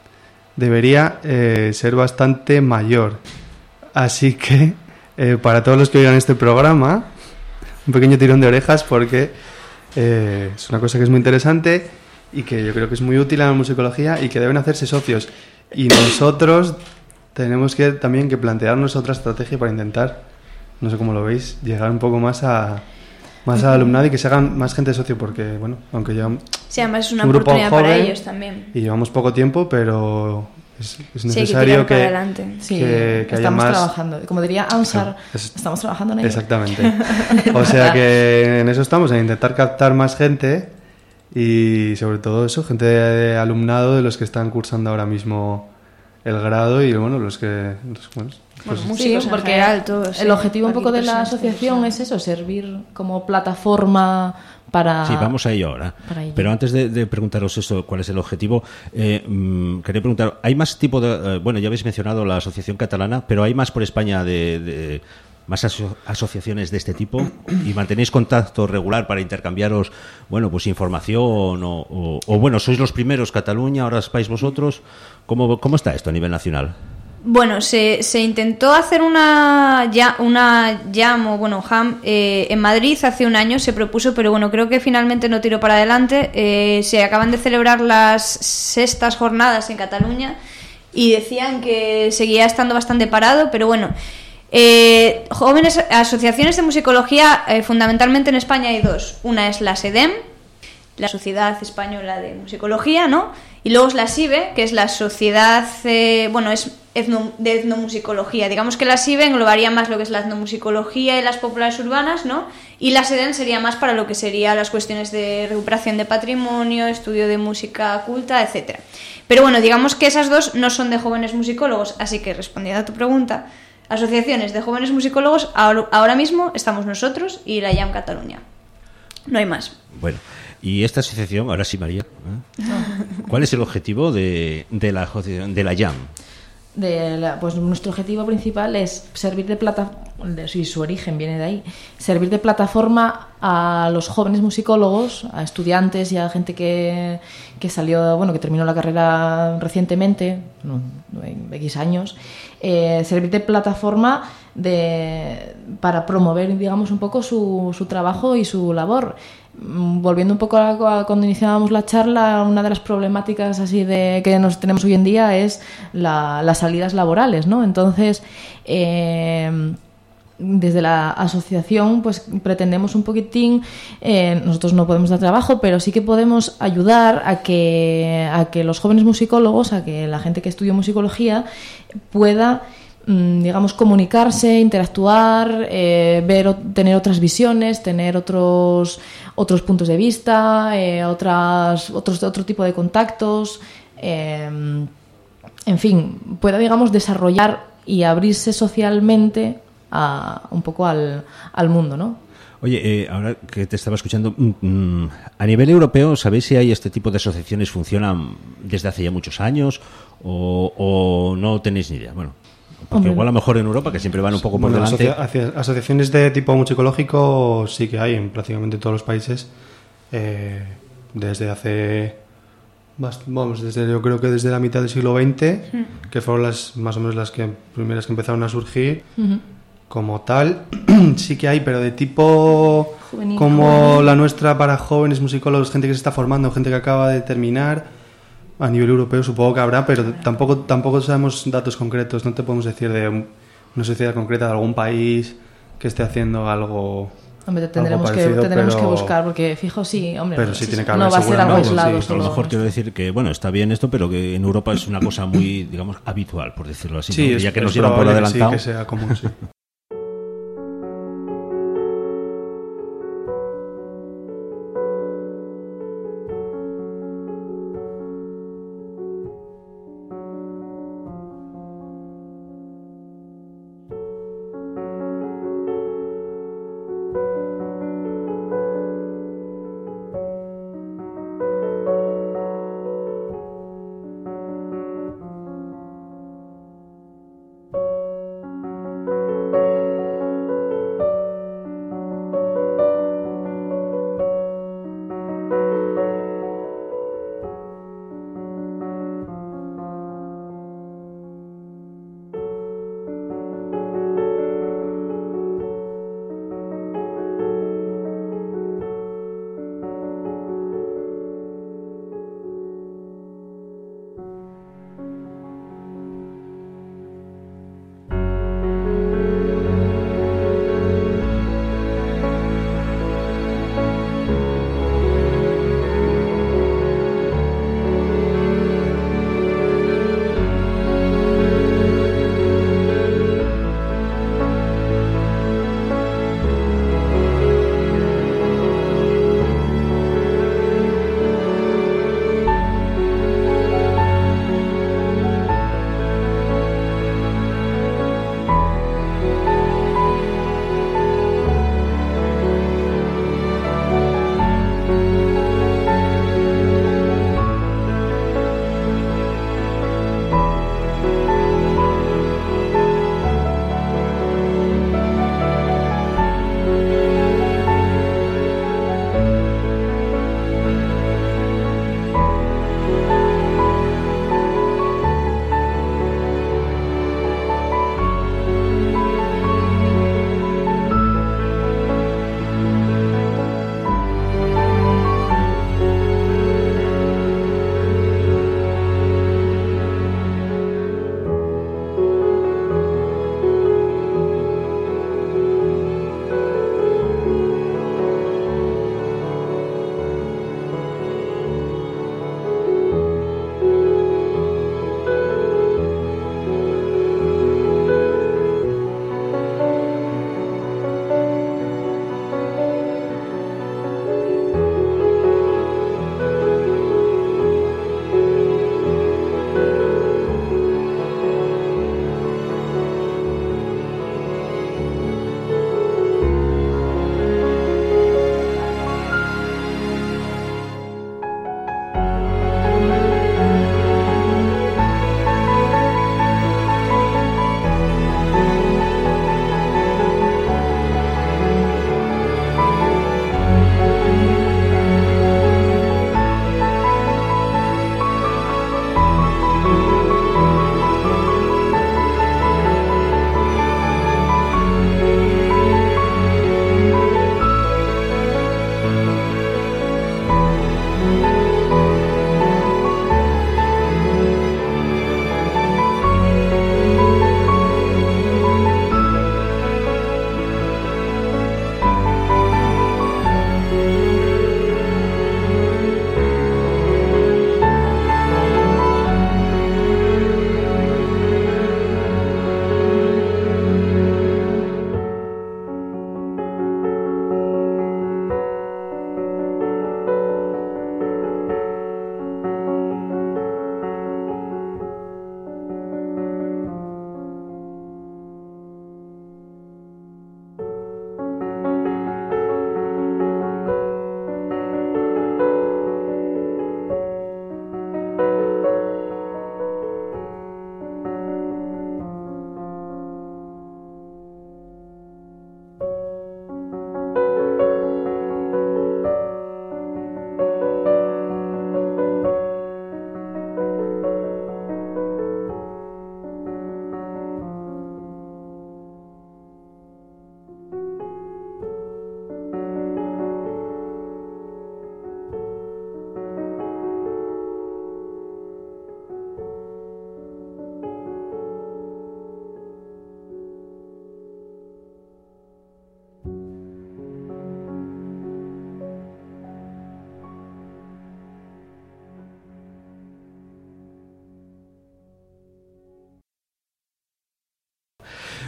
debería eh, ser bastante mayor. Así que, eh, para todos los que oigan este programa, un pequeño tirón de orejas porque eh, es una cosa que es muy interesante y que yo creo que es muy útil en la musicología y que deben hacerse socios. Y nosotros tenemos que también que plantearnos otra estrategia para intentar, no sé cómo lo veis, llegar un poco más a más al alumnado y que se hagan más gente socio, porque bueno, aunque ya Sí, además es una un grupo oportunidad para joven ellos también. y llevamos poco tiempo, pero es, es Sí, hay que necesario tirar para que, adelante. Sí, que, que haya estamos más. trabajando. Como diría Ansar, Es- estamos trabajando en ello. Exactamente. O sea que en eso estamos, en intentar captar más gente y sobre todo eso, gente de alumnado de los que están cursando ahora mismo el grado y bueno, los que... los- bueno, pues- Bueno, músicos Sí, en porque general, todos, el eh, objetivo un cualquier poco de la persona que asociación sea. es eso, servir como plataforma para... Sí, vamos a ello ahora. para ello. Pero antes de, de preguntaros eso, cuál es el objetivo, eh, mm, quería preguntar, ¿hay más tipo de... eh, bueno, ya habéis mencionado la Asociación Catalana, pero ¿hay más por España de... de más aso- asociaciones de este tipo? ¿Y mantenéis contacto regular para intercambiaros, bueno, pues información o, o, o, bueno, sois los primeros Cataluña, ahora vais vosotros? ¿Cómo, cómo está esto a nivel nacional? Bueno, se, se intentó hacer una, ya, una jam o bueno, jam eh, en Madrid hace un año, se propuso, pero bueno, creo que finalmente no tiró para adelante. Eh, se acaban de celebrar las sextas jornadas en Cataluña y decían que seguía estando bastante parado, pero bueno, eh, jóvenes, asociaciones de musicología, eh, fundamentalmente en España hay dos. Una es la SEDEM, la Sociedad Española de Musicología, ¿no? Y luego es la SIBE, que es la Sociedad, eh, bueno, es etno, de etnomusicología. Digamos que la SIBE englobaría más lo que es la etnomusicología y las populares urbanas, ¿no? Y la SEDEM sería más para lo que sería las cuestiones de recuperación de patrimonio, estudio de música culta, etcétera. Pero bueno, digamos que esas dos no son de jóvenes musicólogos, así que respondiendo a tu pregunta, asociaciones de jóvenes musicólogos, ahora, ahora mismo estamos nosotros y la jam Cataluña. No hay más. Bueno, y esta asociación, ahora sí, María, ¿eh? ¿Cuál es el objetivo de, de la asociación, de la jam? De la- pues nuestro objetivo principal es servir de plataforma, sí, su origen viene de ahí, servir de plataforma a los jóvenes musicólogos, a estudiantes y a gente que, que salió, bueno, que terminó la carrera recientemente, no, en X años, eh, servir de plataforma de, para promover, digamos, un poco su, su trabajo y su labor. Mm, Volviendo un poco a, a cuando iniciábamos la charla, una de las problemáticas así de que nos tenemos hoy en día es la- las salidas laborales, ¿no? Entonces, eh, desde la asociación, pues pretendemos un poquitín, eh, nosotros no podemos dar trabajo, pero sí que podemos ayudar a que, a que los jóvenes musicólogos, a que la gente que estudia musicología pueda, mm, digamos, comunicarse, interactuar, eh, ver, o- tener otras visiones, tener otros otros puntos de vista, eh, otras, otros, otro tipo de contactos, eh, en fin, pueda, digamos, desarrollar y abrirse socialmente a, un poco al, al mundo, ¿no? Oye, eh, ahora que te estaba escuchando, mm, mm, a nivel europeo, ¿sabéis si hay este tipo de asociaciones funcionan desde hace ya muchos años o, o no tenéis ni idea? Bueno, porque Hombre, igual a lo mejor en Europa, que siempre van un poco por Bueno, delante. asocia- asocia- asociaciones de tipo musicológico sí que hay en prácticamente todos los países, eh, desde hace, bast- vamos, desde yo creo que desde la mitad del siglo veinte, que fueron las más o menos las que primeras que empezaron a surgir Ujú. como tal. Sí que hay, pero de tipo Juvenil, como juvenil. la nuestra para jóvenes musicólogos, gente que se está formando, gente que acaba de terminar, a nivel europeo supongo que habrá, pero tampoco, tampoco sabemos datos concretos. No te podemos decir de un- una sociedad concreta de algún país que esté haciendo algo. Hombre, tendremos, algo que, parecido, tendremos pero- que buscar, porque fijo sí, hombre, Pero no, sí sí, tiene que no haber va a ser algo seguramente, aislado. sí, A lo solo mejor quiero nuestro. decir que, bueno, está bien esto, pero que en Europa es una cosa muy, digamos, habitual, por decirlo así. Sí, ¿no? es, Ya que es nos llevan por probable que sí, adelantado. que sea común, sí.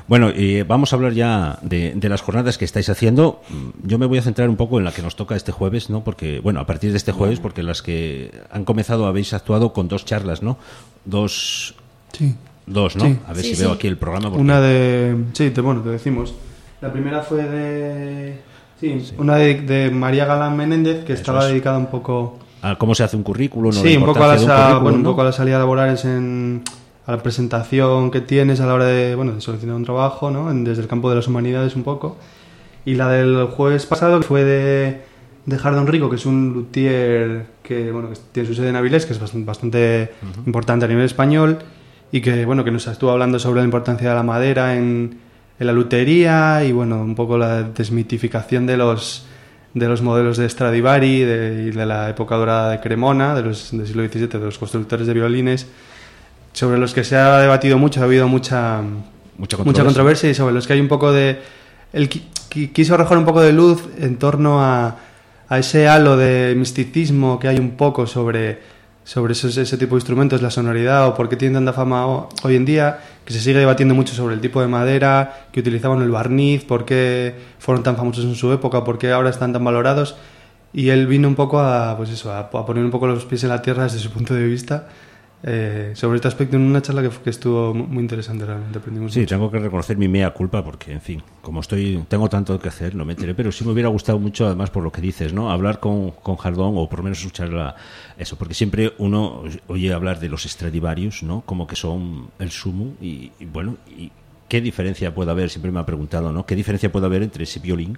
Bueno, y vamos a hablar ya de, de las jornadas que estáis haciendo. Yo me voy a centrar un poco en la que nos toca este jueves, ¿no? Porque, bueno, a partir de este jueves, porque las que han comenzado habéis actuado con dos charlas, ¿no? Dos... Sí. Dos, ¿no? Sí. A ver Sí, si sí. veo aquí el programa. Porque... Una de... Sí, te, bueno, te decimos. La primera fue de... Sí, sí. una de, de María Galán Menéndez, que Eso estaba es. dedicada un poco... a cómo se hace un currículum, ¿no? Sí, La un poco, a la, importancia de un sa- currículum, bueno, un ¿no? poco a la salida laboral es en... a la presentación que tienes a la hora de, bueno, de seleccionar un trabajo, ¿no? En- desde el campo de las humanidades un poco. Y la del jueves pasado, que fue de, de Jardón Rico, que es un luthier que, bueno, que tiene su sede en Avilés, que es bastante, bastante uh-huh. importante a nivel español, y que, bueno, que nos estuvo hablando sobre la importancia de la madera en, en la lutería y, bueno, un poco la desmitificación de los, de los modelos de Stradivari de, y de la época dorada de Cremona, de los, del siglo diecisiete, de los constructores de violines, sobre los que se ha debatido mucho, ha habido mucha, mucha, controversia. mucha controversia y sobre los que hay un poco de... Él qui- quiso arrojar un poco de luz en torno a, a ese halo de misticismo que hay un poco sobre, sobre esos, ese tipo de instrumentos, la sonoridad o por qué tienen tanta fama ho- hoy en día, que se sigue debatiendo mucho sobre el tipo de madera que utilizaban, el barniz, por qué fueron tan famosos en su época, por qué ahora están tan valorados. Y él vino un poco a, pues eso, a, a poner un poco los pies en la tierra desde su punto de vista. Eh, sobre este aspecto en una charla que, que estuvo muy interesante, realmente aprendimos sí, mucho. Tengo que reconocer mi mea culpa porque, en fin, como estoy tengo tanto que hacer, no me enteré, pero sí me hubiera gustado mucho, además, por lo que dices, ¿no? Hablar con, con Jardón o por lo menos escuchar la, eso, porque siempre uno oye hablar de los Stradivarius, ¿no? Como que son el sumo y, y bueno, y ¿qué diferencia puede haber? Siempre me ha preguntado, ¿no? ¿Qué diferencia puede haber entre ese violín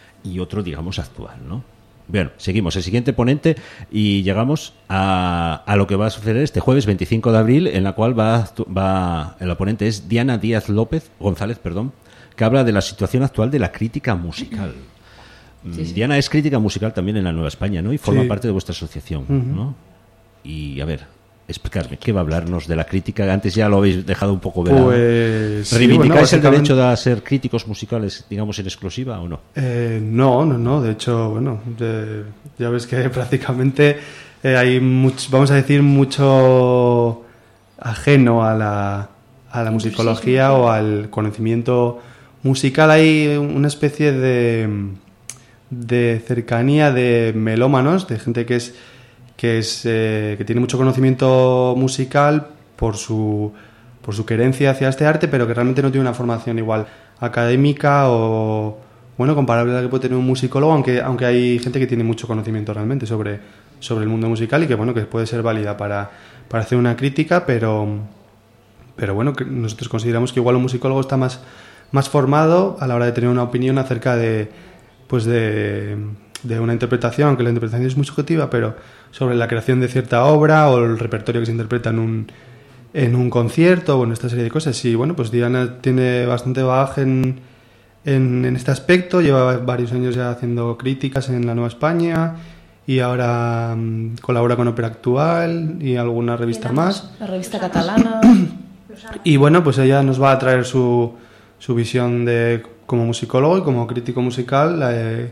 y otro, digamos, actual, ¿no? Bien, seguimos. El siguiente ponente y llegamos a, a lo que va a suceder este jueves veinticinco de abril, en la cual va, va la ponente es Diana Díaz López, González, perdón, que habla de la situación actual de la crítica musical. Sí, sí. Diana es crítica musical también en la Nueva España, ¿no? Y forma sí. parte de vuestra asociación, uh-huh. ¿no? Y a ver, explicarme, ¿qué va a hablarnos de la crítica? Antes ya lo habéis dejado un poco ver. Pues, ¿Reivindicáis sí, bueno, el derecho de ser críticos musicales, digamos, en exclusiva o no? Eh, no, no, no. De hecho, bueno, de, ya ves que prácticamente eh, hay, much, vamos a decir, mucho ajeno a la, a la musicología o al conocimiento musical. Hay una especie de, de cercanía de melómanos, de gente que es que es eh, que tiene mucho conocimiento musical por su por su querencia hacia este arte, pero que realmente no tiene una formación igual académica o bueno comparable a la que puede tener un musicólogo, aunque aunque hay gente que tiene mucho conocimiento realmente sobre sobre el mundo musical y que bueno que puede ser válida para para hacer una crítica, pero pero bueno que nosotros consideramos que igual un musicólogo está más más formado a la hora de tener una opinión acerca de pues de de una interpretación, aunque la interpretación es muy subjetiva, pero sobre la creación de cierta obra o el repertorio que se interpreta en un, en un concierto o en esta serie de cosas. Y bueno, pues Diana tiene bastante bagaje en, en, en este aspecto, lleva varios años ya haciendo críticas en la Nueva España y ahora um, colabora con Ópera Actual y alguna revista más. La revista catalana. Y bueno, pues ella nos va a traer su, su visión de como musicólogo y como crítico musical, eh,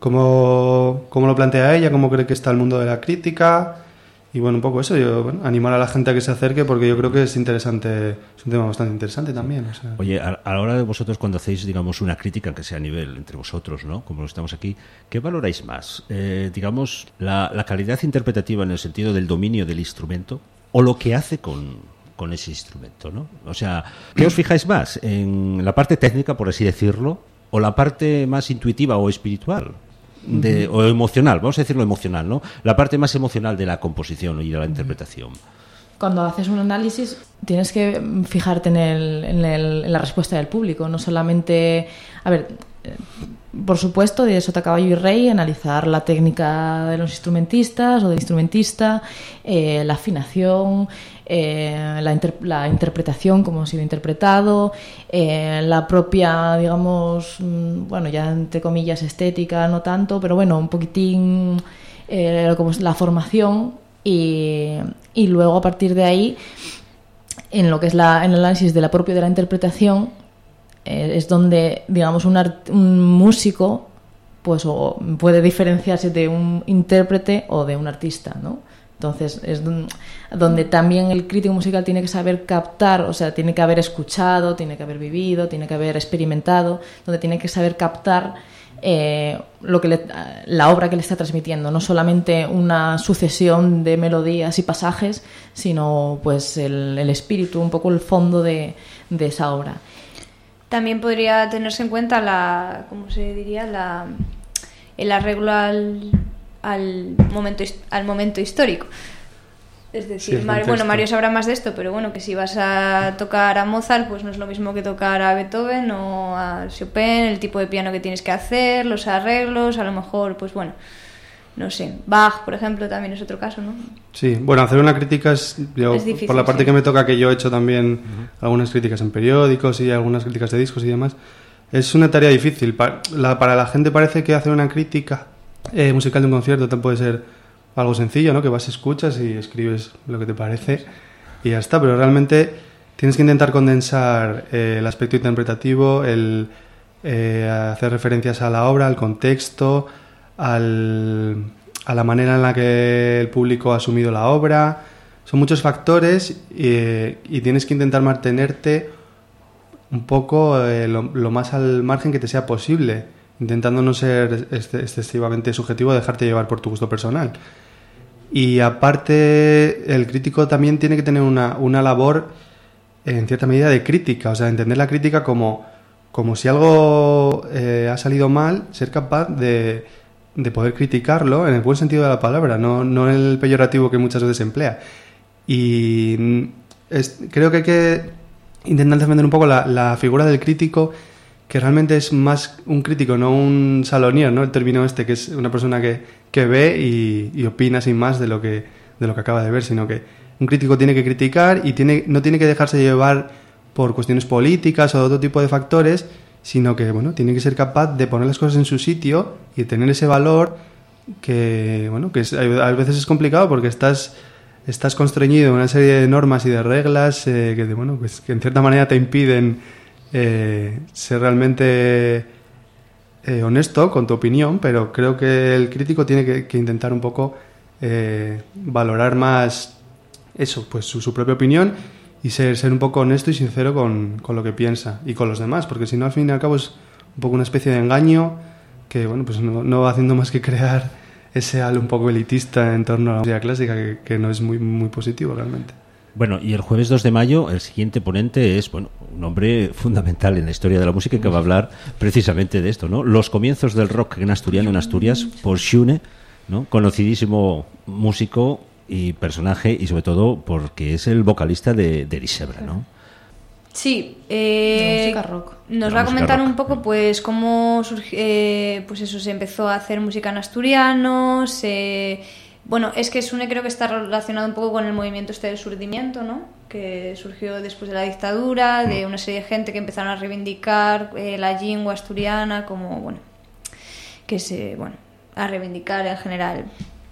Cómo, cómo lo plantea ella, cómo cree que está el mundo de la crítica y bueno, un poco eso, yo bueno, animar a la gente a que se acerque porque yo creo que es interesante, es un tema bastante interesante también. O sea. Oye, a, a la hora de vosotros cuando hacéis, digamos, una crítica, que sea a nivel entre vosotros, ¿no? Como lo estamos aquí, ¿qué valoráis más? Eh, digamos, la, la calidad interpretativa en el sentido del dominio del instrumento o lo que hace con... con ese instrumento, ¿no? O sea, ¿qué os fijáis más? ¿En la parte técnica, por así decirlo, o la parte más intuitiva o espiritual? De, o emocional, vamos a decirlo emocional, ¿no? La parte más emocional de la composición y de la interpretación. Cuando haces un análisis tienes que fijarte en, el, en, el, en la respuesta del público, no solamente... A ver, por supuesto, de Sota, Caballo y Rey, analizar la técnica de los instrumentistas o del instrumentista, eh, la afinación, eh, la, inter- la interpretación, cómo ha sido interpretado, eh, la propia, digamos, bueno, ya entre comillas estética, no tanto, pero bueno, un poquitín eh, como la formación y, y luego a partir de ahí, en lo que es la, en el análisis de la propia de la interpretación, es donde, digamos, un, art- un músico pues o puede diferenciarse de un intérprete o de un artista, ¿no? Entonces es donde también el crítico musical tiene que saber captar, o sea, tiene que haber escuchado, tiene que haber vivido, tiene que haber experimentado, donde tiene que saber captar eh, lo que le, la obra que le está transmitiendo, no solamente una sucesión de melodías y pasajes, sino pues el, el espíritu, un poco el fondo de, de esa obra. También podría tenerse en cuenta la, ¿cómo se diría? La, el arreglo al, al, momento, al momento histórico. Es decir, sí, Mario, bueno, Mario sabrá más de esto, pero bueno, que si vas a tocar a Mozart, pues no es lo mismo que tocar a Beethoven o a Chopin, el tipo de piano que tienes que hacer, los arreglos, a lo mejor, pues bueno, no sé, Bach, por ejemplo, también es otro caso, ¿no? Sí, bueno, hacer una crítica es, yo, es difícil, por la parte sí. que me toca, que yo he hecho también uh-huh. algunas críticas en periódicos y algunas críticas de discos y demás, es una tarea difícil. Para la, para la gente parece que hacer una crítica eh, musical de un concierto te puede ser algo sencillo, ¿no? Que vas, escuchas y escribes lo que te parece y ya está, pero realmente tienes que intentar condensar eh, el aspecto interpretativo, el eh, hacer referencias a la obra, al contexto, al, a la manera en la que el público ha asumido la obra. Son muchos factores y, y tienes que intentar mantenerte un poco eh, lo, lo más al margen que te sea posible, intentando no ser excesivamente subjetivo, dejarte llevar por tu gusto personal. Y aparte, el crítico también tiene que tener una, una labor, en cierta medida, de crítica. O sea, entender la crítica como, como si algo eh, ha salido mal, ser capaz de, de poder criticarlo en el buen sentido de la palabra, no, no en el peyorativo que muchas veces se emplea. Y es, creo que hay que intentar defender un poco la, la figura del crítico, que realmente es más un crítico, no un salonier, ¿no? El término este, que es una persona que, que ve y, y opina sin más de lo que de lo que acaba de ver, sino que un crítico tiene que criticar y tiene no tiene que dejarse llevar por cuestiones políticas o de otro tipo de factores, sino que, bueno, tiene que ser capaz de poner las cosas en su sitio y tener ese valor que, bueno, que es, a veces es complicado porque estás estás constreñido en una serie de normas y de reglas eh, que, bueno, pues que en cierta manera te impiden Eh, ser realmente eh, honesto con tu opinión, pero creo que el crítico tiene que, que intentar un poco eh, valorar más eso, pues su, su propia opinión y ser, ser un poco honesto y sincero con, con lo que piensa y con los demás, porque si no, al fin y al cabo es un poco una especie de engaño que, bueno, pues no, no va haciendo más que crear ese halo un poco elitista en torno a la música clásica que, que no es muy, muy positivo realmente. Bueno, y el jueves dos de mayo el siguiente ponente es, bueno, un hombre fundamental en la historia de la música que va a hablar precisamente de esto, ¿no? Los comienzos del rock en asturiano en Asturias, por Xune, ¿no? Conocidísimo músico y personaje, y sobre todo porque es el vocalista de, de Disebra, ¿no? Sí, eh, música rock. Nos La va a comentar rock. un poco, pues, cómo surgió, eh, pues eso, se empezó a hacer música en asturiano, se... Bueno, es que Xune creo que está relacionado un poco con el movimiento este del surdimiento, ¿no? Que surgió después de la dictadura, de una serie de gente que empezaron a reivindicar eh, la lengua asturiana, como, bueno, que se, bueno, a reivindicar en general,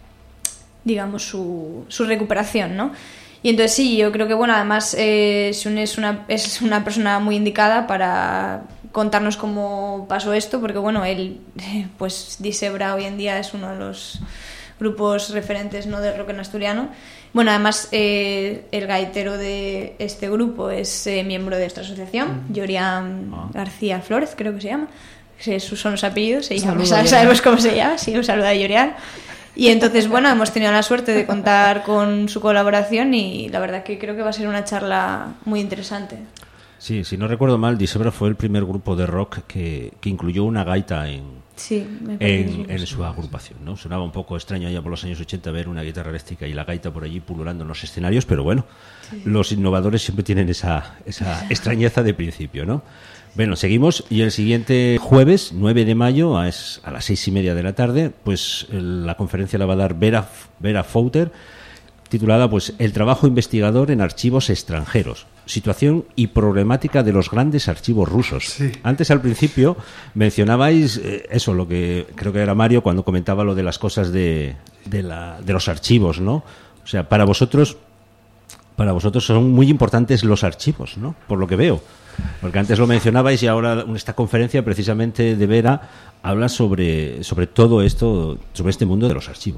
digamos, su, su recuperación, ¿no? Y entonces sí, yo creo que, bueno, además eh, Xune es una, es una persona muy indicada para contarnos cómo pasó esto, porque, bueno, él, pues, Disebra hoy en día es uno de los grupos referentes, ¿no?, del rock en asturiano. Bueno, además eh, el gaitero de este grupo es eh, miembro de esta asociación, Llorian Ah. García Flórez, creo que se llama. Esos son los apellidos, se llama, Saludo, sabemos Llorian. cómo se llama, sí, un saludo a Llorian. Y entonces, bueno, hemos tenido la suerte de contar con su colaboración y la verdad que creo que va a ser una charla muy interesante. Sí, si no recuerdo mal, Disebra fue el primer grupo de rock que, que incluyó una gaita en, Sí, me parece en, que en sí. su agrupación, ¿no? Sonaba un poco extraño ya por los años ochenta ver una guitarra eléctrica y la gaita por allí pululando en los escenarios, pero bueno, sí. Los innovadores siempre tienen esa, esa extrañeza de principio, ¿no? Bueno, seguimos y el siguiente jueves, nueve de mayo, a, es, a las seis y media de la tarde, pues el, la conferencia la va a dar Vera, Vera Fouter, titulada pues El trabajo investigador en archivos extranjeros, situación y problemática de los grandes archivos rusos. Sí. Antes, al principio, mencionabais eh, eso, lo que creo que era Mario cuando comentaba lo de las cosas de, de, la, de los archivos, ¿no? O sea, para vosotros, para vosotros son muy importantes los archivos, ¿no? Por lo que veo. Porque antes lo mencionabais y ahora esta conferencia precisamente de Vera habla sobre, sobre todo esto, sobre este mundo de los archivos.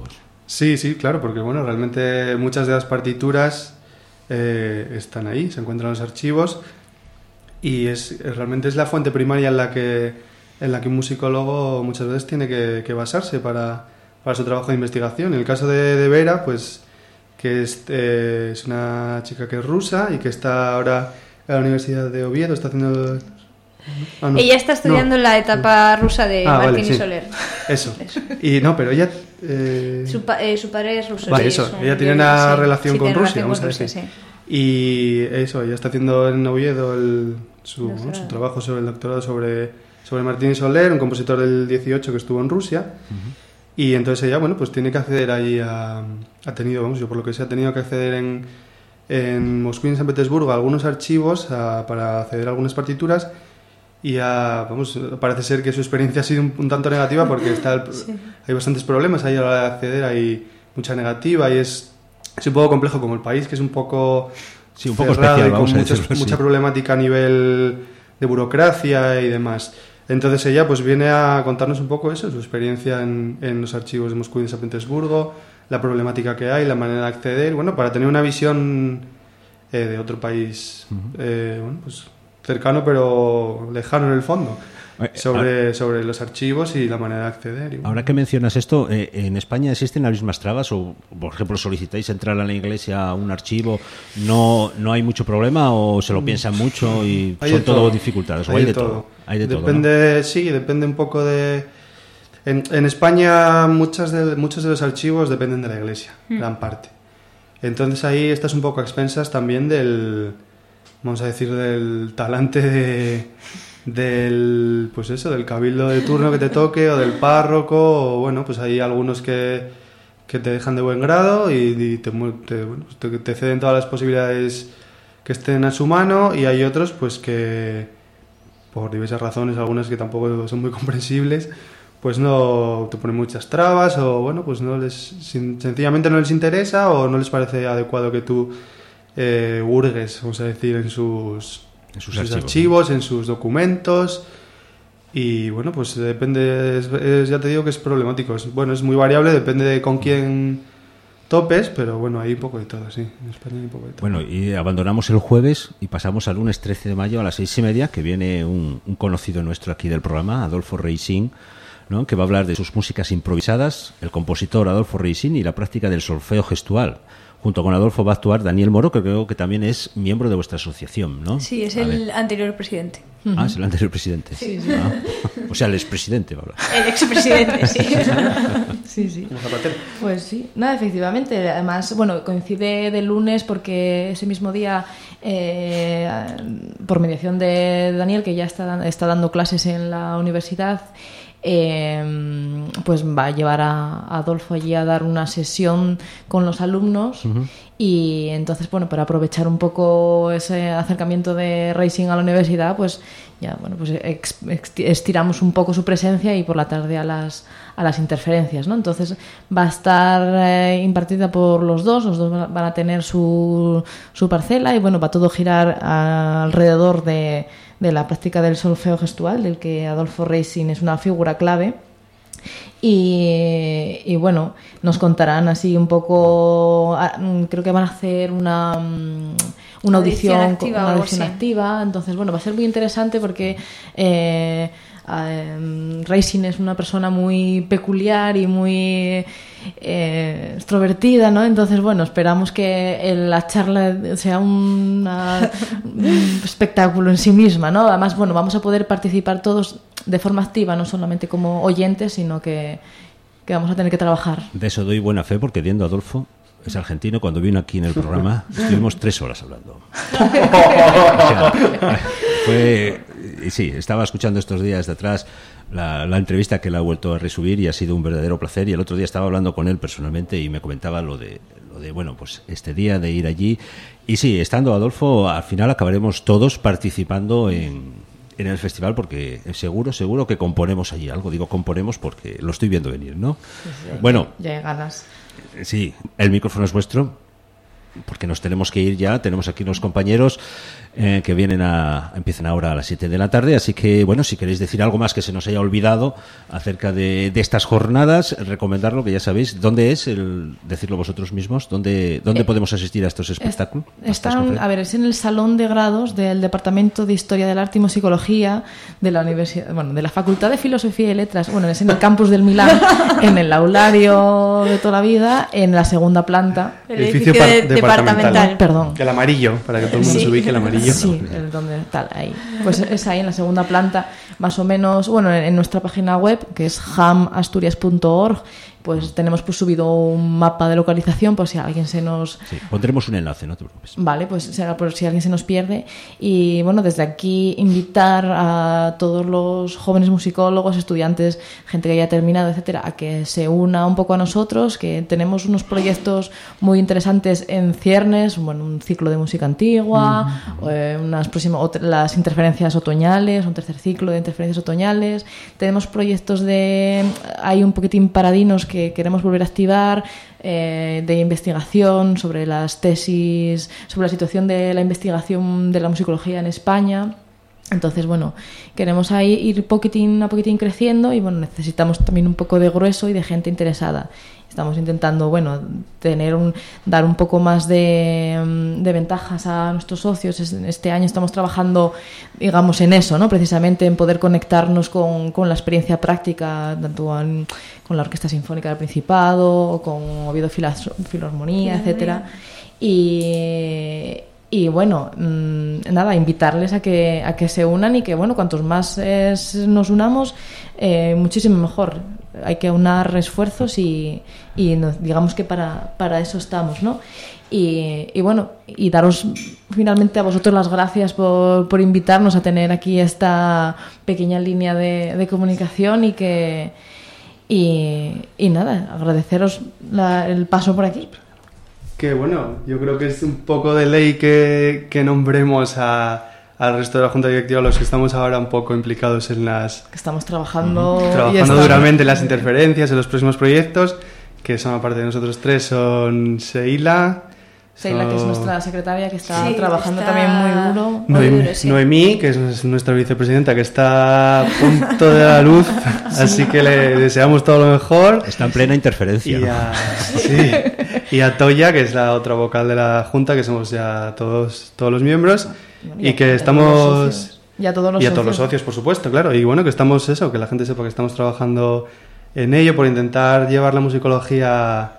Sí, sí, claro, porque bueno, realmente muchas de las partituras eh, están ahí, se encuentran en los archivos y es realmente es la fuente primaria en la que, en la que un musicólogo muchas veces tiene que, que basarse para, para su trabajo de investigación. En el caso de, de Vera, pues que es, eh, es una chica que es rusa y que está ahora en la Universidad de Oviedo, está haciendo... Ah, no. Ella está estudiando no. la etapa rusa de ah, Martín vale, y sí. Soler. Eso. Y no, pero ella... Eh... Su, pa eh, su padre es ruso. Vale, sí, eso. un... Ella tiene una sí, relación sí, con tiene Rusia, relación vamos con a Rusia, decir. sí. Y eso, ella está haciendo en Oviedo el, su, Doctorado. su trabajo sobre el doctorado sobre, sobre Martín y Soler, un compositor del dieciocho que estuvo en Rusia. Uh-huh. Y entonces ella, bueno, pues tiene que acceder ahí a... Ha tenido, vamos, yo por lo que sé, ha tenido que acceder en, en Moscú y en San Petersburgo a algunos archivos a, para acceder a algunas partituras. Y a, vamos, parece ser que su experiencia ha sido un, un tanto negativa porque está el, sí. hay bastantes problemas ahí a la hora de acceder, hay mucha negativa y es, es un poco complejo como el país, que es un poco, sí, un poco especial, y con muchos, decirlo, mucha sí. problemática a nivel de burocracia y demás. Entonces ella pues viene a contarnos un poco eso, su experiencia en, en los archivos de Moscú y de San Petersburgo, la problemática que hay, la manera de acceder, bueno, para tener una visión eh, de otro país, uh-huh. eh, bueno, pues cercano pero lejano en el fondo, sobre, sobre los archivos y la manera de acceder. Y bueno. Ahora que mencionas esto, eh, ¿en España existen las mismas trabas? O, por ejemplo, solicitáis entrar a la iglesia a un archivo, ¿no no hay mucho problema o se lo piensan mucho y hay son todo, todo dificultades? ¿O hay, hay de todo? todo? Hay de depende, todo, ¿no? Sí, depende un poco de... En, en España muchas de, muchos de los archivos dependen de la iglesia, mm. gran parte. Entonces ahí estás un poco a expensas también del... vamos a decir, del talante de, del, pues eso, del cabildo de turno que te toque o del párroco, o bueno, pues hay algunos que, que te dejan de buen grado y, y te, te, bueno, te, te ceden todas las posibilidades que estén a su mano y hay otros pues que, por diversas razones, algunas que tampoco son muy comprensibles, pues no te ponen muchas trabas o bueno, pues no les, sencillamente no les interesa o no les parece adecuado que tú Eh, hurgues, vamos a decir, en sus, en sus, sus archivos, archivos, ¿no? En sus documentos y bueno, pues depende, es, es, ya te digo que es problemático, es, bueno, es muy variable, depende de con quién topes, pero bueno, hay un poco de todo, sí, en España hay un poco de todo. Bueno, y abandonamos el jueves y pasamos al lunes trece de mayo a las seis y media, que viene un, un conocido nuestro aquí del programa, Adolfo Reisín, ¿no? Que va a hablar de sus músicas improvisadas, el compositor Adolfo Reisín y la práctica del solfeo gestual. Junto con Adolfo va a actuar Daniel Moro, que creo que también es miembro de vuestra asociación, ¿no? Sí, es a el ver. anterior presidente. Ah, es el anterior presidente. Sí, sí. Ah. O sea, el expresidente va a hablar. El expresidente, sí. Sí, sí. Pues sí, nada, efectivamente. Además, bueno, coincide de lunes porque ese mismo día, eh, por mediación de Daniel, que ya está, está dando clases en la universidad, Eh, pues va a llevar a, a Adolfo allí a dar una sesión con los alumnos. Uh-huh. Y entonces, bueno, para aprovechar un poco ese acercamiento de Reisín a la universidad, pues ya, bueno, pues ex, ex, estiramos un poco su presencia y por la tarde a las a las interferencias, ¿no? Entonces va a estar eh, impartida por los dos, los dos van a tener su, su parcela y bueno, va todo a girar a, alrededor de de la práctica del solfeo gestual, del que Adolfo Reisín es una figura clave. Y, y bueno, nos contarán así un poco, creo que van a hacer una, una audición, audición activa, una audición sí. activa, entonces bueno, va a ser muy interesante porque eh, eh, Reisín es una persona muy peculiar y muy eh, extrovertida, ¿no? Entonces bueno, esperamos que la charla sea una, un espectáculo en sí misma, ¿no? Además, bueno, vamos a poder participar todos de forma activa, no solamente como oyentes, sino que, que vamos a tener que trabajar. De eso doy buena fe porque Diendo Adolfo es argentino. Cuando vino aquí en el programa estuvimos tres horas hablando. O sea, fue, sí, estaba escuchando estos días de atrás la, la entrevista que le ha vuelto a resubir y ha sido un verdadero placer. Y el otro día estaba hablando con él personalmente y me comentaba lo de, lo de bueno, pues este día de ir allí. Y sí, estando Adolfo, al final acabaremos todos participando en... en el festival porque seguro, seguro que componemos allí algo. Digo componemos porque lo estoy viendo venir, ¿no? Sí, sí, bueno, ya hay ganas. Sí, el micrófono es vuestro. porque nos tenemos que ir ya. Tenemos aquí unos compañeros eh, que vienen a, empiezan ahora a las siete de la tarde, así que, bueno, si queréis decir algo más que se nos haya olvidado acerca de, de estas jornadas, recomendarlo, que ya sabéis, ¿dónde es? El, decirlo vosotros mismos, ¿dónde, dónde eh, podemos asistir a estos espectáculos? Están, a ver, es en el Salón de Grados del Departamento de Historia del Arte y Musicología de la Universidad, bueno, de la Facultad de Filosofía y Letras. Bueno, es en el campus del Milán, en el aulario de toda la vida, en la segunda planta. El edificio, edificio de, departamental. departamental. Perdón. El amarillo, para que todo el mundo sí. se ubique, el amarillo. Sí, el donde tal, ahí. Pues es ahí en la segunda planta, más o menos, bueno, en, en nuestra página web, que es ham asturias punto org, pues tenemos pues subido un mapa de localización por si alguien se nos... Sí, pondremos un enlace, no te preocupes. Vale, pues será por si alguien se nos pierde. Y bueno, desde aquí invitar a todos los jóvenes musicólogos, estudiantes, gente que haya terminado, etcétera, a que se una un poco a nosotros, que tenemos unos proyectos muy interesantes en ciernes, bueno, un ciclo de música antigua, mm. eh, unas próximas, las interferencias otoñales, un tercer ciclo de interferencias otoñales. Tenemos proyectos de... hay un poquitín paradinos que queremos volver a activar, eh, de investigación sobre las tesis, sobre la situación de la investigación de la musicología en España. Entonces, bueno, queremos ahí ir poquitín a poquitín creciendo y, bueno, necesitamos también un poco de grueso y de gente interesada. Estamos intentando, bueno, tener un, dar un poco más de, de ventajas a nuestros socios. Este año estamos trabajando, digamos, en eso, ¿no? Precisamente en poder conectarnos con, con la experiencia práctica, tanto en, con la Orquesta Sinfónica del Principado, o con Oviedo Filas, Filharmonía, etcétera. Y... Y bueno, mmm, nada, invitarles a que, a que se unan y que, bueno, cuantos más eh, nos unamos, eh, muchísimo mejor. Hay que aunar esfuerzos y, y nos, digamos que para, para eso estamos, ¿no? Y, y bueno, y daros finalmente a vosotros las gracias por, por invitarnos a tener aquí esta pequeña línea de, de comunicación y que y, y nada, agradeceros la, el paso por aquí. Que bueno, yo creo que es un poco de ley que, que nombremos a, al resto de la Junta Directiva, los que estamos ahora un poco implicados en las... Que estamos trabajando... Uh-huh. Trabajando duramente en las interferencias, en los próximos proyectos, que son, aparte de nosotros tres, son Seila... Seila, son... que es nuestra secretaria, que está sí, trabajando está... también muy duro. Noemí, muy duro sí. Noemí, que es nuestra vicepresidenta, que está a punto de la luz, sí. Así que le deseamos todo lo mejor. Está en plena interferencia. Y a, sí, y a Toya, que es la otra vocal de la Junta, que somos ya todos, todos los miembros, y, y que estamos... Y a todos los y a socios. todos los socios, por supuesto, claro. Y bueno, que estamos eso, que la gente sepa que estamos trabajando en ello por intentar llevar la musicología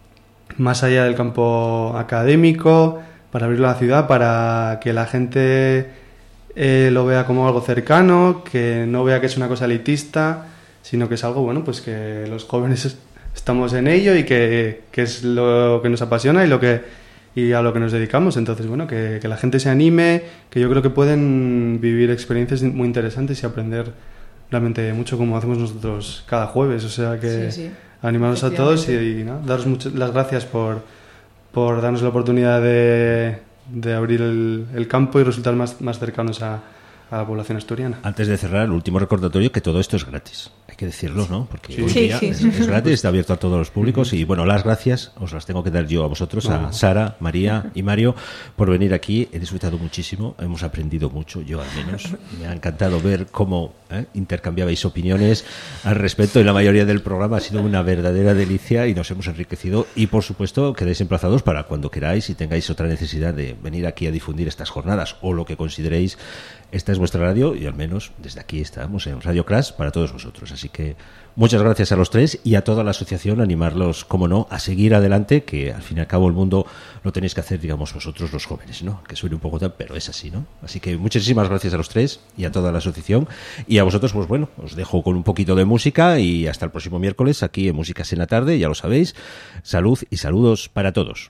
más allá del campo académico, para abrirlo a la ciudad, para que la gente eh, lo vea como algo cercano, que no vea que es una cosa elitista, sino que es algo, bueno, pues que los jóvenes estamos en ello y que, que es lo que nos apasiona y lo que y a lo que nos dedicamos. Entonces, bueno, que, que la gente se anime, que yo creo que pueden vivir experiencias muy interesantes y aprender realmente mucho, como hacemos nosotros cada jueves. O sea que... Sí, sí. Animaros a todos y, y ¿no? daros muchas las gracias por, por darnos la oportunidad de, de abrir el, el campo y resultar más, más cercanos a, a la población asturiana. Antes de cerrar, el último recordatorio, que todo esto es gratis. Hay que decirlo, ¿no? Porque sí. hoy sí, día sí. Es, es gratis, está abierto a todos los públicos y, bueno, las gracias os las tengo que dar yo a vosotros, no. a Sara, María y Mario, por venir aquí. He disfrutado muchísimo, hemos aprendido mucho, yo al menos. Me ha encantado ver cómo ¿eh? intercambiabais opiniones al respecto y la mayoría del programa ha sido una verdadera delicia y nos hemos enriquecido y, por supuesto, quedéis emplazados para cuando queráis y tengáis otra necesidad de venir aquí a difundir estas jornadas o lo que consideréis. Esta es vuestra radio y al menos desde aquí estamos en Radio Crash para todos vosotros. Así que muchas gracias a los tres y a toda la asociación, animarlos, como no, a seguir adelante, que al fin y al cabo el mundo lo tenéis que hacer, digamos, vosotros los jóvenes, ¿no? Que suene un poco tal, pero es así, ¿no? Así que muchísimas gracias a los tres y a toda la asociación. Y a vosotros, pues bueno, os dejo con un poquito de música y hasta el próximo miércoles aquí en Músicas en la Tarde, ya lo sabéis. Salud y saludos para todos.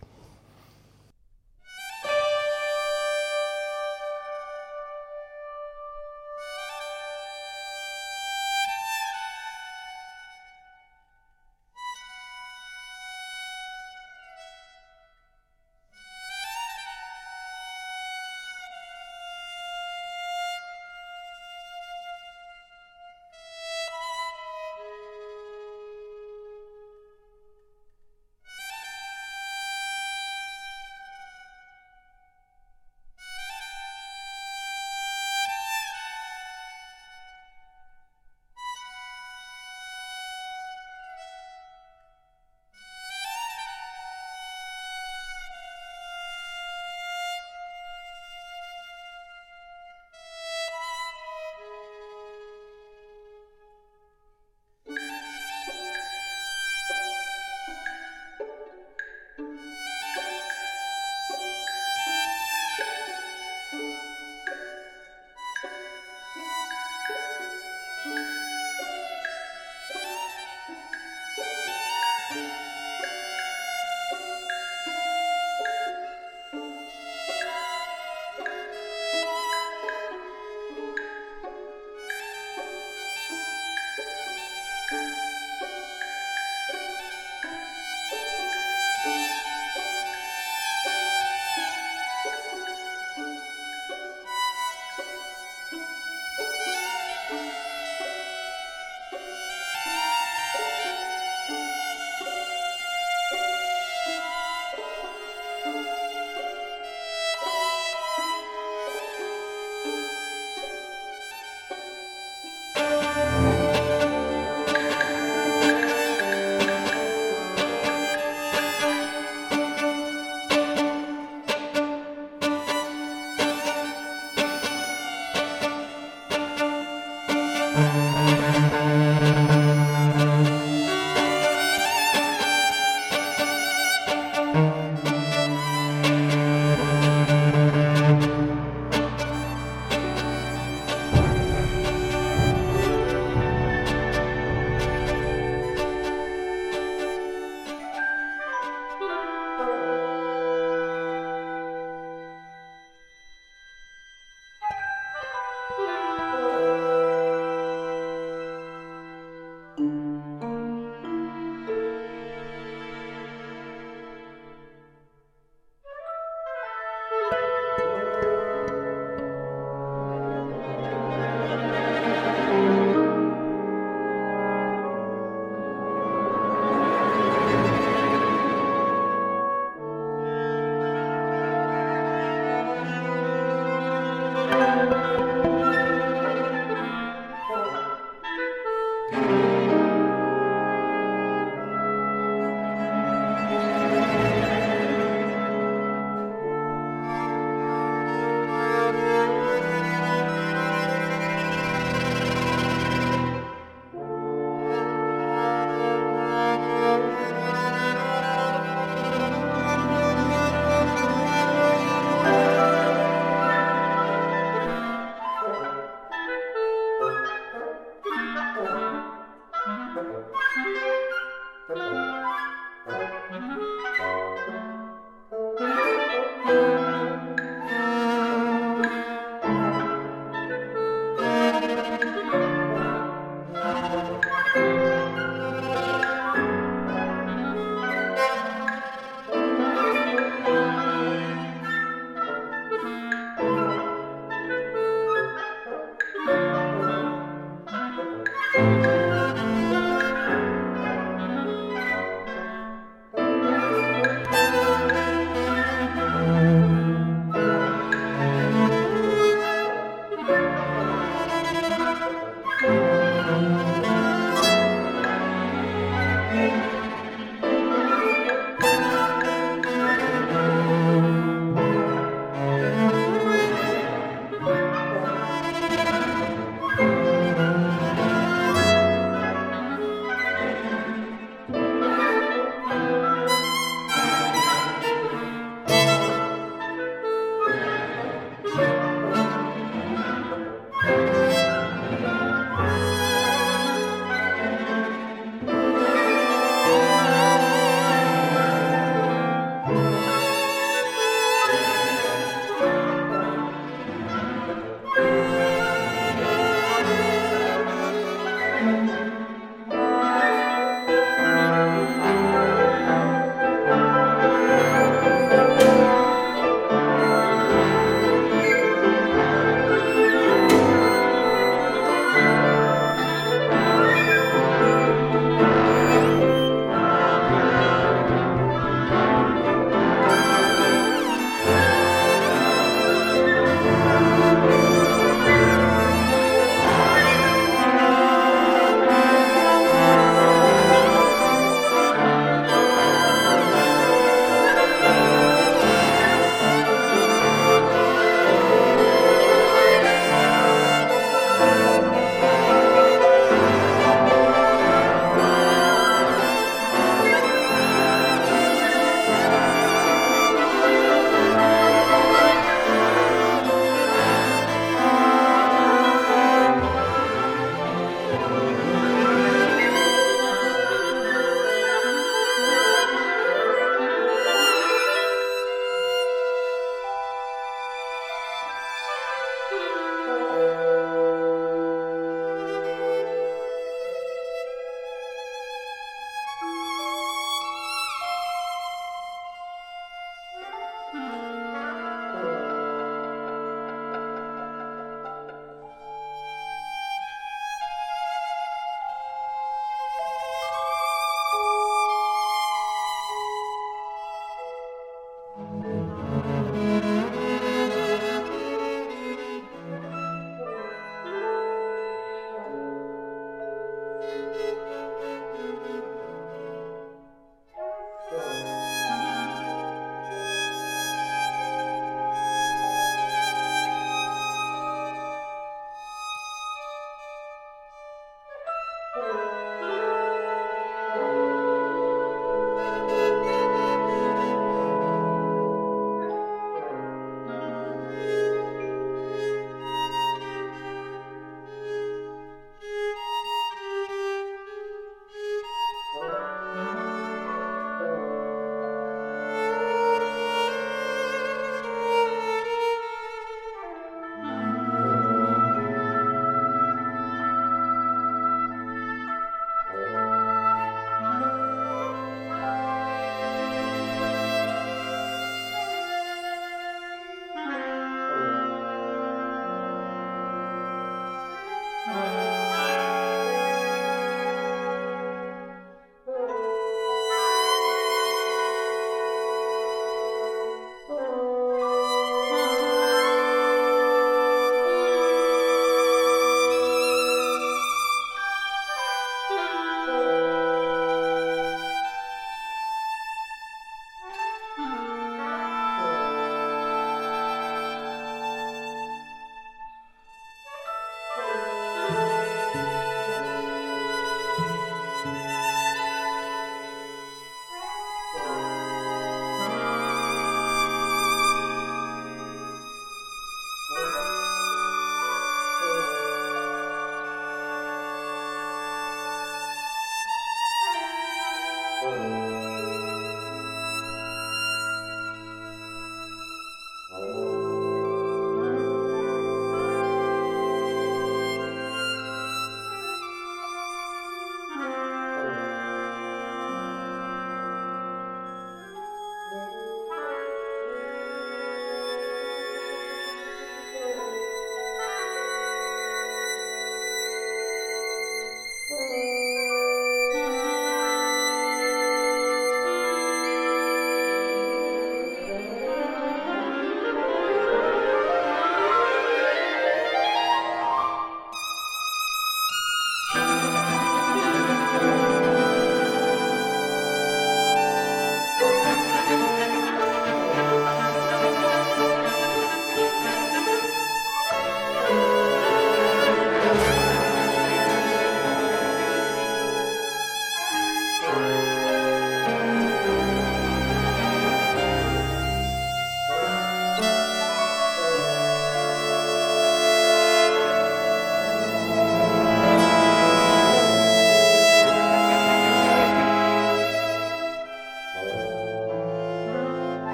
Thank you.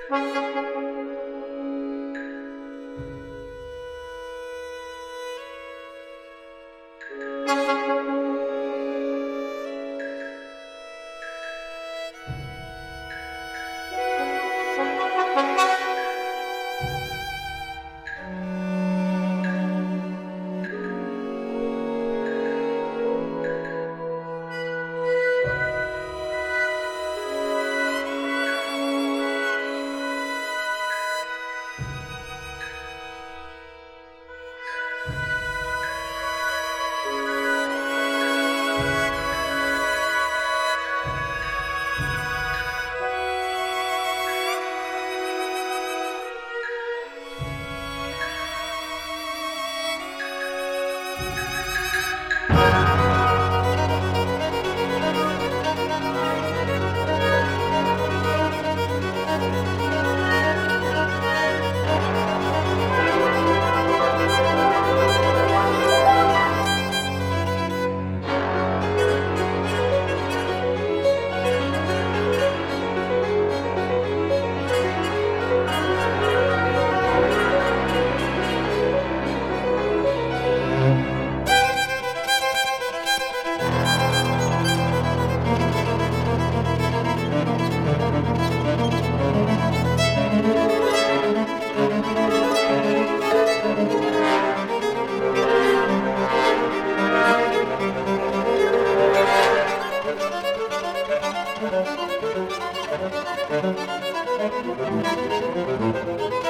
Thank you.